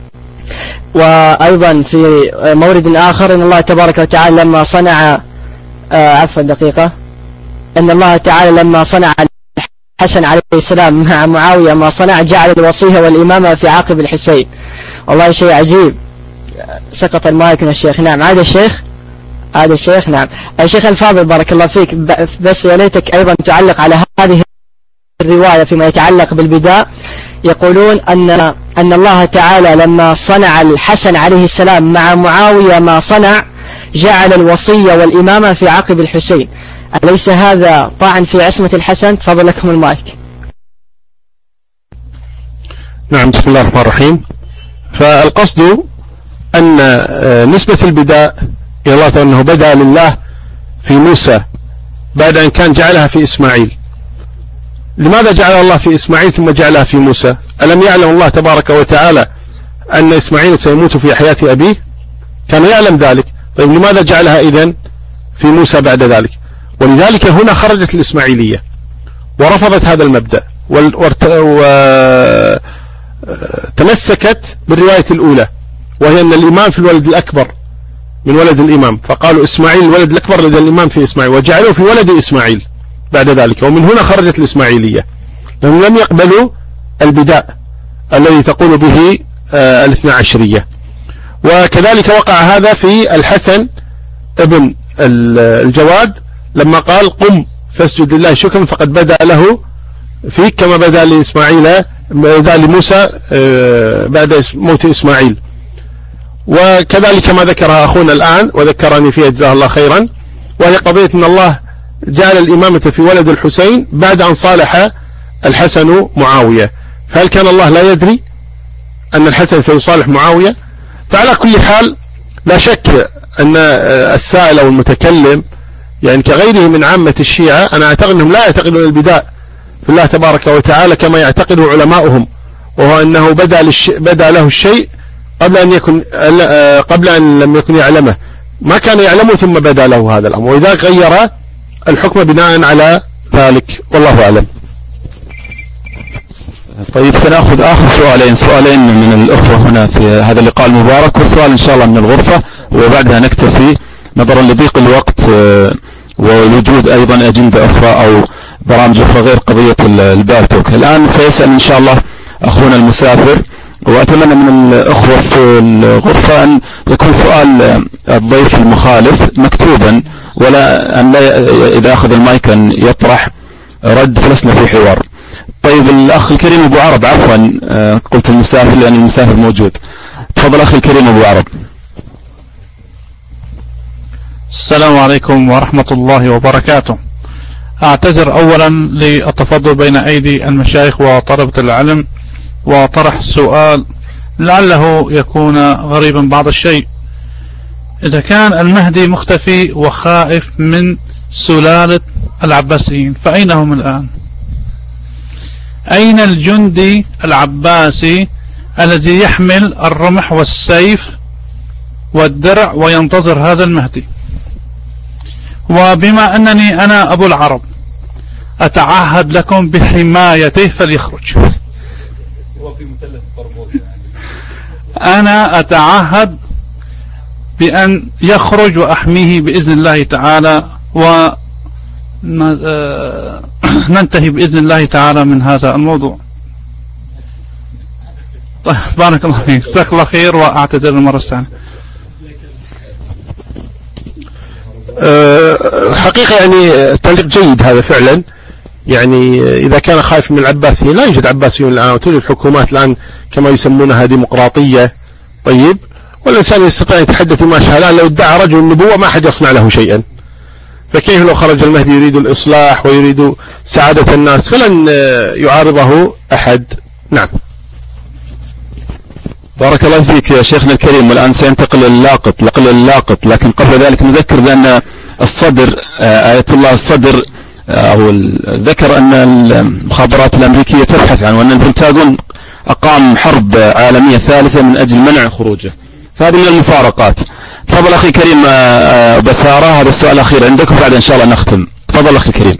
وأيضا في مورد آخر إن الله تبارك وتعالى لما صنع آه عفوا دقيقة إن الله تعالى لما صنع الحسن عليه السلام مع معاوية ما صنع جعل الوصية والإمامة في عقب الحسين. والله شيء عجيب. سقط المايك من الشيخ. نعم عاد الشيخ، عاد الشيخ. نعم الشيخ الفاضل بارك الله فيك، بس يا ليتك أيضا تعلق على هذه الرواية فيما يتعلق بالبداء. يقولون أن أن الله تعالى لما صنع الحسن عليه السلام مع معاوية ما صنع جعل الوصية والإمامة في عقب الحسين. أليس هذا طعن في عصمة الحسن؟ تفضل لكم المايك. نعم بسم الله الرحمن الرحيم. فالقصد أن نسبة البداء إلى الله تعالى أنه بدأ لله في موسى بعد أن كان جعلها في إسماعيل. لماذا جعل الله في إسماعيل ثم جعلها في موسى؟ ألم يعلم الله تبارك وتعالى أن إسماعيل سيموت في حياة أبيه؟ كان يعلم ذلك. طيب لماذا جعلها إذن في موسى بعد ذلك؟ ولذلك هنا خرجت الإسماعيلية ورفضت هذا المبدأ وتمسكت بالرواية الأولى، وهي أن الإمام في الولد الأكبر من ولد الإمام، فقالوا إسماعيل الولد الأكبر لدى الإمام في إسماعيل وجعلوا في ولد إسماعيل بعد ذلك. ومن هنا خرجت الإسماعيلية، لأنهم لم يقبلوا البداء الذي تقول به آه الاثنى عشرية. وكذلك وقع هذا في الحسن ابن الجواد لما قال قم فاسجد لله شكرا فقد بدأ له فيك كما بدأ لإسماعيل بدأ لموسى آه بعد موت إسماعيل. وكذلك ما ذكرها أخونا الآن وذكرني فيها جزاه الله خيرا، وهي قضية أن الله جعل الإمامة في ولد الحسين بعد أن صالح الحسن معاوية. فهل كان الله لا يدري أن الحسن سيصالح معاوية؟ فعلى كل حال لا شك أن السائل أو المتكلم يعني كغيره من عامة الشيعة أنا أعتقد أنهم لا يعتقدون البداء في الله تبارك وتعالى كما يعتقده علماؤهم، وهو أنه بدأ, بدأ له الشيء قبل أن يكن قبل أن لم يكن يعلمه، ما كان يعلمه ثم بدأ له هذا الأمر، وإذا غير الحكم بناء على ذلك. والله أعلم. طيب سنأخذ آخر سؤالين سؤالين من الأخوة هنا في هذا اللقاء المبارك، وسؤال إن شاء الله من الغرفة، وبعدها نكتفي نظرا لضيق الوقت ووجود أيضا أجندة أخرى أو برامج أخرى غير قضية البالتوك. الآن سيسأل إن شاء الله أخونا المسافر، وأتمنى من الأخوة في الغرفة أن يكون سؤال الضيف المخالف مكتوبا، ولا أن لا إذا أخذ المايك أن يطرح رد فلسنا في حوار. طيب الأخ الكريم أبو عرب، عفوا قلت المسافر لأن المسافر موجود. تفضل أخي الكريم أبو عرب. السلام عليكم ورحمة الله وبركاته. أعتذر أولا للتفضل بين أيدي المشايخ وطلبة العلم وطرح سؤال لعله يكون غريبا بعض الشيء. إذا كان المهدي مختفي وخائف من سلالة العباسيين فأين هم الآن؟ أين الجندي العباسي الذي يحمل الرمح والسيف والدرع وينتظر هذا المهدي؟ وبما أنني أنا أبو العرب أتعهد لكم بحمايته فليخرج. أنا أتعهد بأن يخرج وأحميه بإذن الله تعالى، وننتهي بإذن الله تعالى من هذا الموضوع. طيب بارك الله فيك، جزاك الله خير، وأعتذر المرة الثانية. حقيقة يعني تعليق جيد هذا فعلا. يعني إذا كان خايف من العباسيين، لا يوجد عباسيون الآن، وتوجد حكومات الآن كما يسمونها ديمقراطية. طيب، والإنسان يستطيع أن يتحدث ما شاء الله. لو ادعى رجل النبوة ما حد يصنع له شيئا، فكيف لو خرج المهدي يريد الإصلاح ويريد سعادة الناس، فلن يعارضه أحد. نعم. بارك الله فيك يا شيخنا الكريم. والآن سينتقل اللاقط لقل اللاقط، لكن قبل ذلك نذكر بأن الصدر آية الله الصدر أو ذكر أن المخابرات الأمريكية تبحث عنه، وأن البنتاغون أقام حرب عالمية ثالثة من أجل منع خروجه، فهذه من المفارقات. تفضل أخي كريم بسارة، هذا السؤال الأخير عندك وبعد إن شاء الله نختم. تفضل أخي كريم.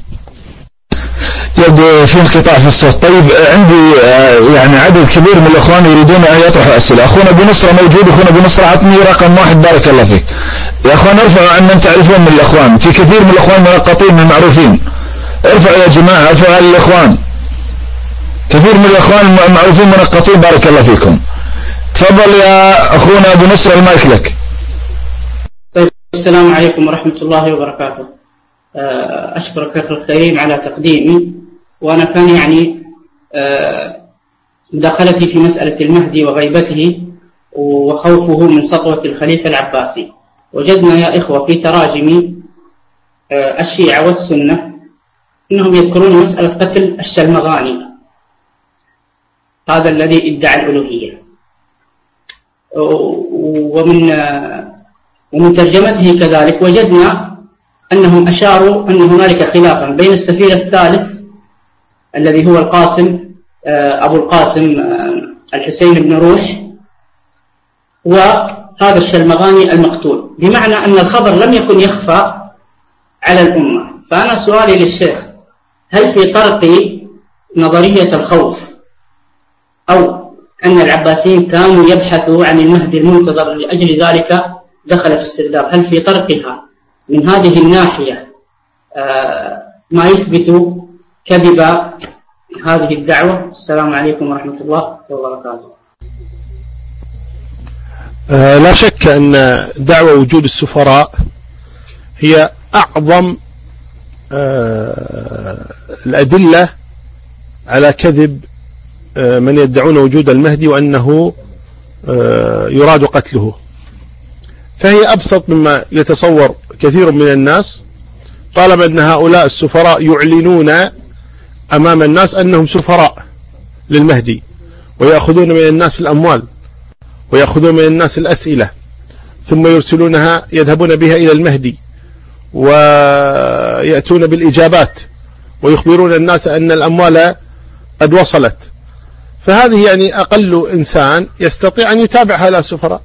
يبدو في انقطاع في الصوت. طيب، عندي يعني عدد كبير من الأخوان يريدون أن يطرحوا أسئلة. أخونا أبو نصر موجود. أخونا أبو نصر عطني رقم واحد، بارك الله فيك. يا أخوان ارفعوا عن من تعرفون من الأخوان، في كثير من الأخوان منقطين من المعروفين. ارفعوا يا جماعة، ارفعوا على الأخوان، كثير من الأخوان المعروفين منقطين، بارك الله فيكم. تفضل يا أخونا أبو نصر، المايك لك. طيب، السلام عليكم ورحمة الله وبركاته. أشكرك أخي الكريم على تقديمي، وأنا كان يعني مداخلتي في مسألة المهدي وغيبته وخوفه من سطوة الخليفة العباسي. وجدنا يا إخوة في تراجم الشيعة والسنة إنهم يذكرون مسألة قتل الشلمغاني، هذا الذي ادعى الألوهية. ومن ومن ترجمته كذلك وجدنا أنهم أشاروا أن هنالك خلافا بين السفير الثالث الذي هو القاسم أبو القاسم الحسين بن روح وهذا الشلمغاني المقتول، بمعنى أن الخبر لم يكن يخفى على الأمة. فأنا سؤالي للشيخ، هل في طرق نظرية الخوف أو أن العباسيين كانوا يبحثوا عن المهدي المنتظر لأجل ذلك دخل في السرداب، هل في طرقها من هذه الناحية ما يثبت كذب هذه الدعوة؟ السلام عليكم ورحمة الله وبركاته. آه لا شك أن دعوة وجود السفراء هي أعظم آه الأدلة على كذب آه من يدعون وجود المهدي وأنه آه يراد قتله. فهي أبسط مما يتصور كثير من الناس، طالما أن هؤلاء السفراء يعلنون أمام الناس أنهم سفراء للمهدي، ويأخذون من الناس الأموال ويأخذون من الناس الأسئلة، ثم يرسلونها يذهبون بها إلى المهدي ويأتون بالإجابات ويخبرون الناس أن الأموال قد وصلت. فهذه يعني أقل إنسان يستطيع أن يتابع هؤلاء السفراء.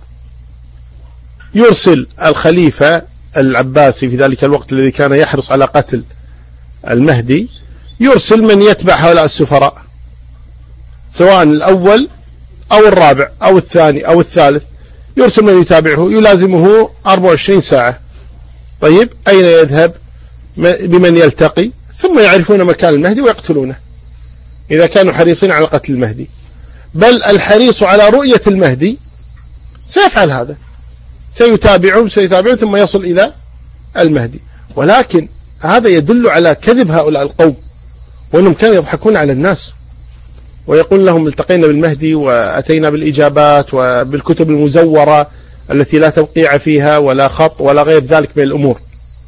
يرسل الخليفة العباسي في ذلك الوقت الذي كان يحرص على قتل المهدي، يرسل من يتبع هؤلاء السفراء، سواء الأول أو الرابع أو الثاني أو الثالث، يرسل من يتابعه يلازمه أربعة وعشرين ساعة. طيب، أين يذهب بمن يلتقي، ثم يعرفون مكان المهدي ويقتلونه إذا كانوا حريصين على قتل المهدي. بل الحريص على رؤية المهدي سيفعل هذا، سيتابعهم سيتابعهم ثم يصل إلى المهدي. ولكن هذا يدل على كذب هؤلاء القوم، وأنهم كانوا يضحكون على الناس ويقول لهم التقينا بالمهدي وأتينا بالإجابات وبالكتب المزورة التي لا توقيع فيها ولا خط ولا غير ذلك من الأمور.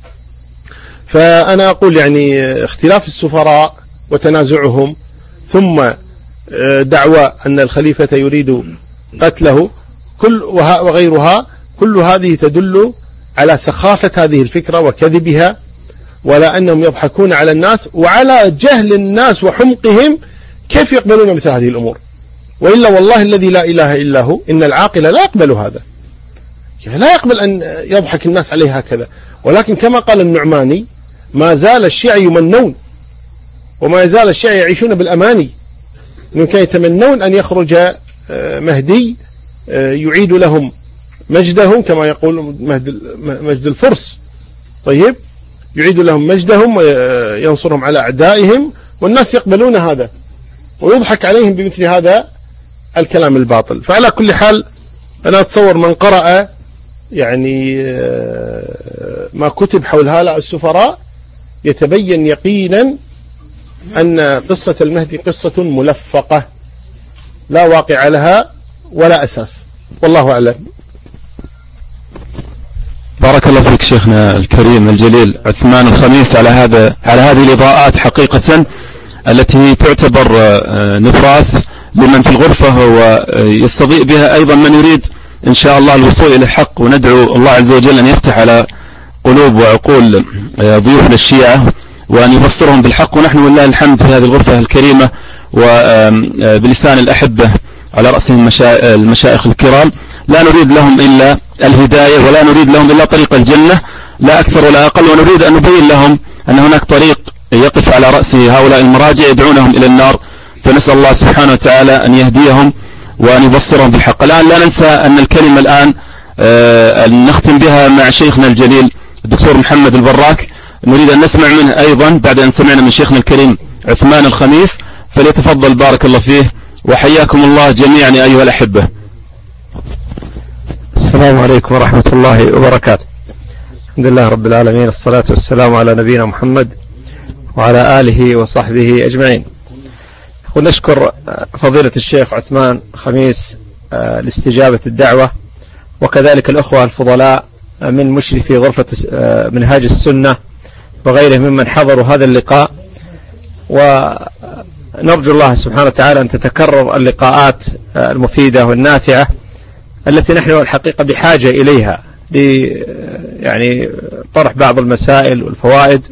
فأنا أقول يعني اختلاف السفراء وتنازعهم ثم دعوى أن الخليفة يريد قتله كل وغيرها، كل هذه تدل على سخافة هذه الفكرة وكذبها، ولا أنهم يضحكون على الناس وعلى جهل الناس وحمقهم كيف يقبلون مثل هذه الأمور. وإلا والله الذي لا إله إلا هو إن العاقل لا يقبل هذا، لا يقبل أن يضحك الناس عليه هكذا. ولكن كما قال النعماني، ما زال الشيعة يمنون وما يزال الشيعة يعيشون بالأماني، إنهم كانوا يتمنون أن يخرج مهدي يعيد لهم مجدهم كما يقول مجد الفرس. طيب، يعيد لهم مجدهم وينصرهم على أعدائهم، والناس يقبلون هذا ويضحك عليهم بمثل هذا الكلام الباطل. فعلى كل حال أنا أتصور من قرأ يعني ما كتب حول هؤلاء السفراء يتبين يقينا أن قصة المهدي قصة ملفقة لا واقع لها ولا أساس، والله أعلم. بارك الله فيك شيخنا الكريم الجليل عثمان الخميس على هذا على هذه الإضاءات حقيقة التي تعتبر نفاس لمن في الغرفة، ويستضيء بها أيضا من يريد إن شاء الله الوصول إلى الحق. وندعو الله عز وجل أن يفتح على قلوب وعقول ضيوفنا الشيعة وأن يبصرهم بالحق، ونحن والله الحمد في هذه الغرفة الكريمة وبلسان الأحبة على رأسهم المشايخ الكرام لا نريد لهم إلا الهداية ولا نريد لهم إلا طريق الجنة لا أكثر ولا أقل، ونريد أن نبين لهم أن هناك طريق يقف على رأس هؤلاء المراجع يدعونهم إلى النار، فنسأل الله سبحانه وتعالى أن يهديهم وأن يبصرهم بالحق. الآن لا ننسى أن الكلمة الآن أن نختم بها مع شيخنا الجليل الدكتور محمد البراك، نريد أن نسمع منه أيضا بعد أن سمعنا من شيخنا الكريم عثمان الخميس، فليتفضل بارك الله فيه وحياكم الله جميعا يا أيها الأحبة. السلام عليكم ورحمة الله وبركاته. الحمد لله رب العالمين، الصلاة والسلام على نبينا محمد وعلى آله وصحبه أجمعين. ونشكر فضيلة الشيخ عثمان خميس لاستجابة الدعوة، وكذلك الأخوة الفضلاء من مشرفي غرفة منهاج السنة وغيرهم ممن حضروا هذا اللقاء، ونرجو الله سبحانه وتعالى أن تتكرر اللقاءات المفيدة والنافعة التي نحن الحقيقة بحاجة إليها ل يعني طرح بعض المسائل والفوائد.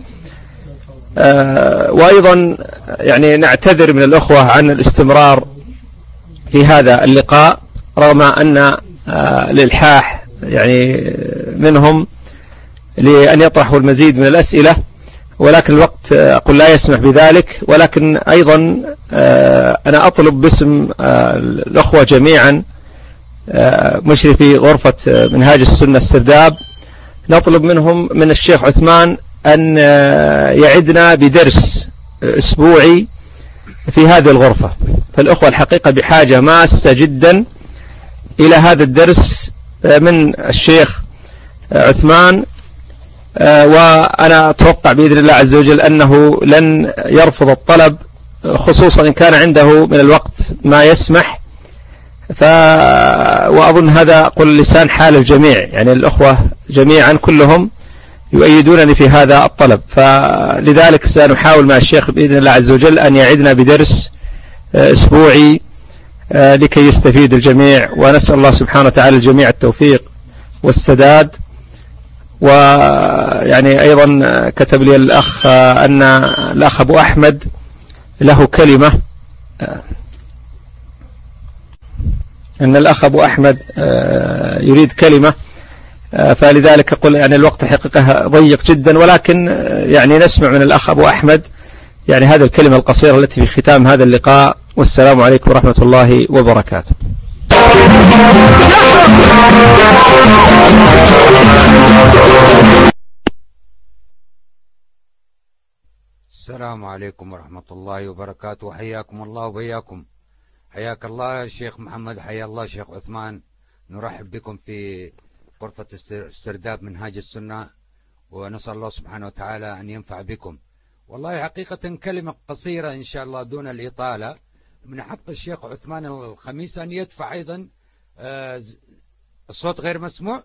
وأيضا يعني نعتذر من الأخوة عن الاستمرار في هذا اللقاء رغم أن الإلحاح يعني منهم لأن يطرحوا المزيد من الأسئلة، ولكن الوقت أقول لا يسمح بذلك. ولكن أيضا أنا أطلب باسم الأخوة جميعا مشرفي غرفة منهاج السنة السرداب، نطلب منهم من الشيخ عثمان أن يعدنا بدرس أسبوعي في هذه الغرفة، فالأخوة الحقيقة بحاجة ماسة جدا إلى هذا الدرس من الشيخ عثمان. وأنا أتوقع بإذن الله عز وجل أنه لن يرفض الطلب، خصوصا إن كان عنده من الوقت ما يسمح. ف وأظن هذا قل لسان حال الجميع، يعني الأخوة جميعا كلهم يؤيدونني في هذا الطلب، فلذلك سنحاول مع الشيخ بإذن الله عز وجل أن يعدنا بدرس أسبوعي لكي يستفيد الجميع، ونسأل الله سبحانه وتعالى الجميع التوفيق والسداد. ويعني أيضا كتب لي الأخ أن الأخ أبو أحمد له كلمة، أن الأخ أبو أحمد يريد كلمة، فلذلك أقول يعني الوقت حقيقة ضيق جدا، ولكن يعني نسمع من الأخ أبو أحمد يعني هذه الكلمة القصيرة التي في ختام هذا اللقاء. والسلام عليكم ورحمة الله وبركاته. السلام عليكم ورحمة الله وبركاته، حياكم الله وبياكم. حياك الله شيخ محمد، حيا الله شيخ عثمان. نرحب بكم في غرفة السرداب منهاج السنة، ونسأل الله سبحانه وتعالى أن ينفع بكم. والله حقيقة كلمة قصيرة إن شاء الله دون الإطالة. من حق الشيخ عثمان الخميس أن يدفع أيضا. الصوت غير مسموع،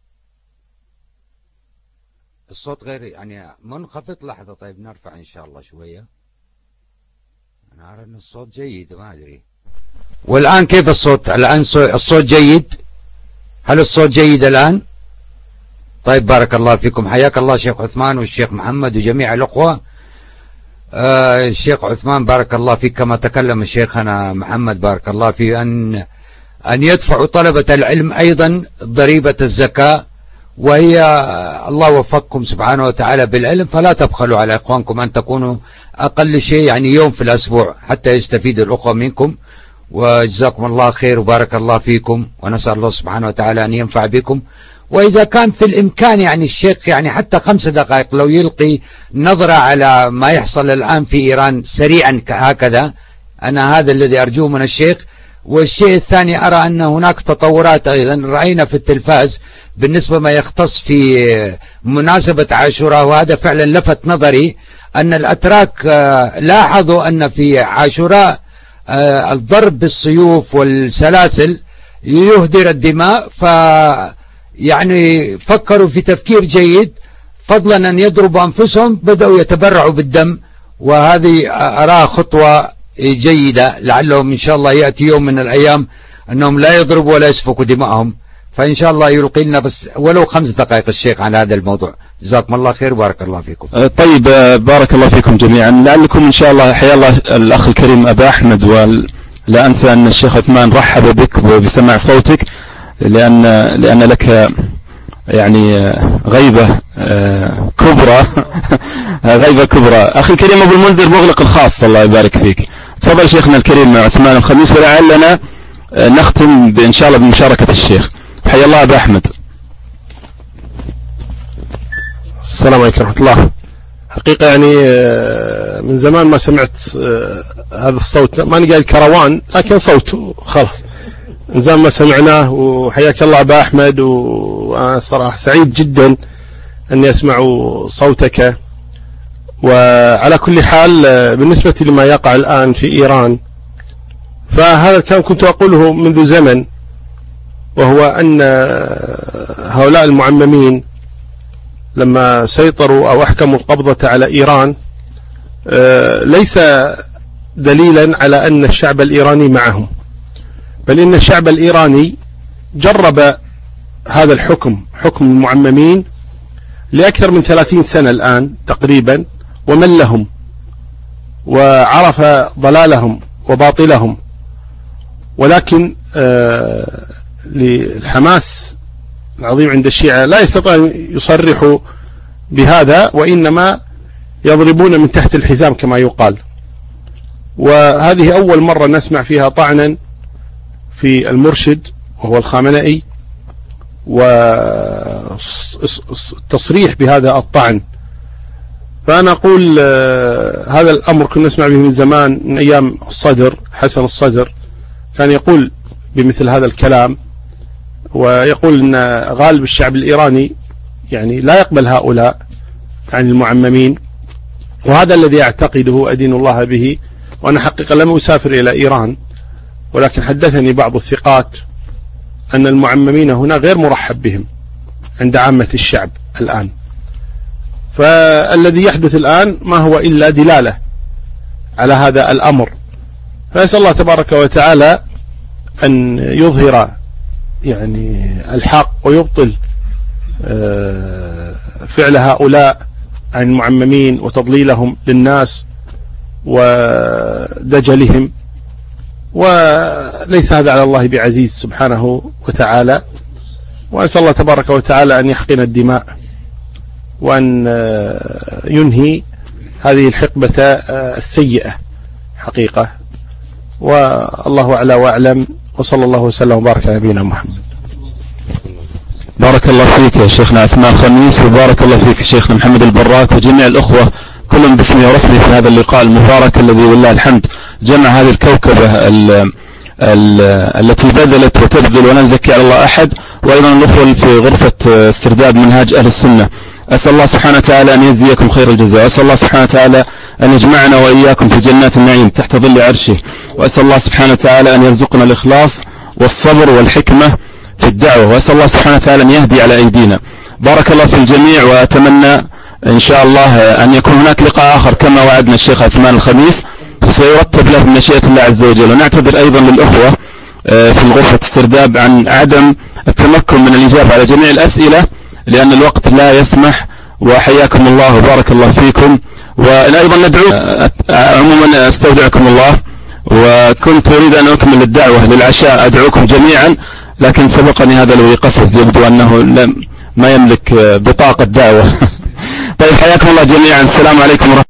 الصوت غير يعني منخفض. لحظة طيب نرفع إن شاء الله شوية. أنا أرى أن الصوت جيد، ما أدري. والآن كيف الصوت؟ الآن الصوت جيد؟ هل الصوت جيد الآن؟ طيب بارك الله فيكم، حياك الله شيخ عثمان والشيخ محمد وجميع الأخوة. آه الشيخ عثمان بارك الله فيك، كما تكلم شيخنا محمد بارك الله فيه، أن أن يدفعوا طلبة العلم أيضا ضريبة الزكاة، وهي الله وفقكم سبحانه وتعالى بالعلم، فلا تبخلوا على إخوانكم أن تكونوا أقل شيء يعني يوم في الأسبوع حتى يستفيد الأخوة منكم. وجزاكم الله خير وبارك الله فيكم، ونسأل الله سبحانه وتعالى أن ينفع بكم. وإذا كان في الإمكان يعني الشيخ يعني حتى خمس دقائق لو يلقي نظرة على ما يحصل الآن في إيران سريعا هكذا، أنا هذا الذي أرجوه من الشيخ. والشيء الثاني أرى أن هناك تطورات أيضا رأينا في التلفاز بالنسبة ما يختص في مناسبة عاشوراء، وهذا فعلا لفت نظري أن الأتراك لاحظوا أن في عاشوراء الضرب بالسيوف والسلاسل يهدر الدماء، ف يعني فكروا في تفكير جيد، فضلا أن يضربوا أنفسهم بدأوا يتبرعوا بالدم، وهذه أراها خطوة جيدة، لعلهم إن شاء الله يأتي يوم من الأيام أنهم لا يضربوا ولا يسفكوا دماءهم. فإن شاء الله يلقي لنا بس ولو خمس دقائق الشيخ عن هذا الموضوع. جزاكم الله خير وبارك الله فيكم. طيب بارك الله فيكم جميعا. لعلكم إن شاء الله حيا الله الأخ الكريم أبا أحمد، ولا أنسى أن الشيخ عثمان رحب بك وبسماع صوتك، لأن لأن لك يعني غيبة كبرى غيبة كبرى. أخي الكريم أبو المنذر مغلق الخاص، الله يبارك فيك. تفضل شيخنا الكريم عثمان الخميس، ولعلنا نختم إن شاء الله بمشاركة الشيخ. حيا الله أبا أحمد. السلام عليكم ورحمة الله. حقيقة يعني من زمان ما سمعت هذا الصوت، ما نقال كروان لكن صوته خلاص من زمان ما سمعناه. وحياك الله أبا أحمد، وأنا صراحة سعيد جدا أني أسمع صوتك. وعلى كل حال بالنسبة لما يقع الآن في إيران، فهذا كان كنت أقوله منذ زمن، وهو أن هؤلاء المعممين لما سيطروا أو أحكموا القبضة على إيران ليس دليلا على أن الشعب الإيراني معهم، بل إن الشعب الإيراني جرب هذا الحكم، حكم المعممين، لأكثر من ثلاثين سنة الآن تقريبا، وملهم وعرف ضلالهم وباطلهم. ولكن للحماس العظيم عند الشيعة لا يستطيع أن يصرحوا بهذا، وإنما يضربون من تحت الحزام كما يقال. وهذه أول مرة نسمع فيها طعنا في المرشد وهو الخامنئي، والتصريح بهذا الطعن. فأنا أقول هذا الأمر كنا نسمع به من زمان، من أيام الصدر حسن الصدر كان يقول بمثل هذا الكلام، ويقول أن غالب الشعب الإيراني يعني لا يقبل هؤلاء عن المعممين، وهذا الذي أعتقده أدين الله به. وأنا حقيقة لم أسافر إلى إيران، ولكن حدثني بعض الثقات أن المعممين هنا غير مرحب بهم عند عامة الشعب الآن. فالذي يحدث الآن ما هو إلا دلالة على هذا الأمر. فأسأل الله تبارك وتعالى أن يظهر يعني الحق ويبطل فعل هؤلاء عن المعممين وتضليلهم للناس ودجلهم، وليس هذا على الله بعزيز سبحانه وتعالى. وأسأل الله تبارك وتعالى أن يحقن الدماء، وأن ينهي هذه الحقبة السيئة حقيقة. والله أعلى وأعلم، وصلى الله وسلم وبارك على نبينا محمد. بارك الله فيك يا شيخنا عثمان خميس، وبارك الله فيك شيخنا محمد البراك، وجميع الأخوة كلهم باسمي ورسمي في هذا اللقاء المبارك الذي والله الحمد جمع هذه الكوكبة ال ال التي بذلت وتبذل، ولا نزكي على الله أحد. وأيضا الأخوة في غرفة استرداد منهاج أهل السنة، أسأل الله سبحانه وتعالى أن يجزيكم خير الجزاء، وأسأل الله سبحانه وتعالى أن يجمعنا وإياكم في جنات النعيم تحت ظل عرشه، وأسأل الله سبحانه وتعالى أن يرزقنا الإخلاص والصبر والحكمة في الدعوة، وأسأل الله سبحانه وتعالى أن يهدي على أيدينا. بارك الله في الجميع، وأتمنى إن شاء الله أن يكون هناك لقاء آخر كما وعدنا الشيخ عثمان الخميس، وسيرتب له بمشيئة الله عز وجل. ونعتذر أيضا للأخوة في الغرفة استرداد عن عدم التمكن من الإجابة على جميع الأسئلة لأن الوقت لا يسمح. وحياكم الله وبارك الله فيكم. وأيضا ندعو عموما استودعكم الله، وكنت أريد أن أكمل الدعوة للعشاء أدعوكم جميعا، لكن سبقني هذا الذي قفز، يبدو أنه لم ما يملك بطاقة دعوة. طيب حياكم الله جميعا، السلام عليكم ورحمة الله.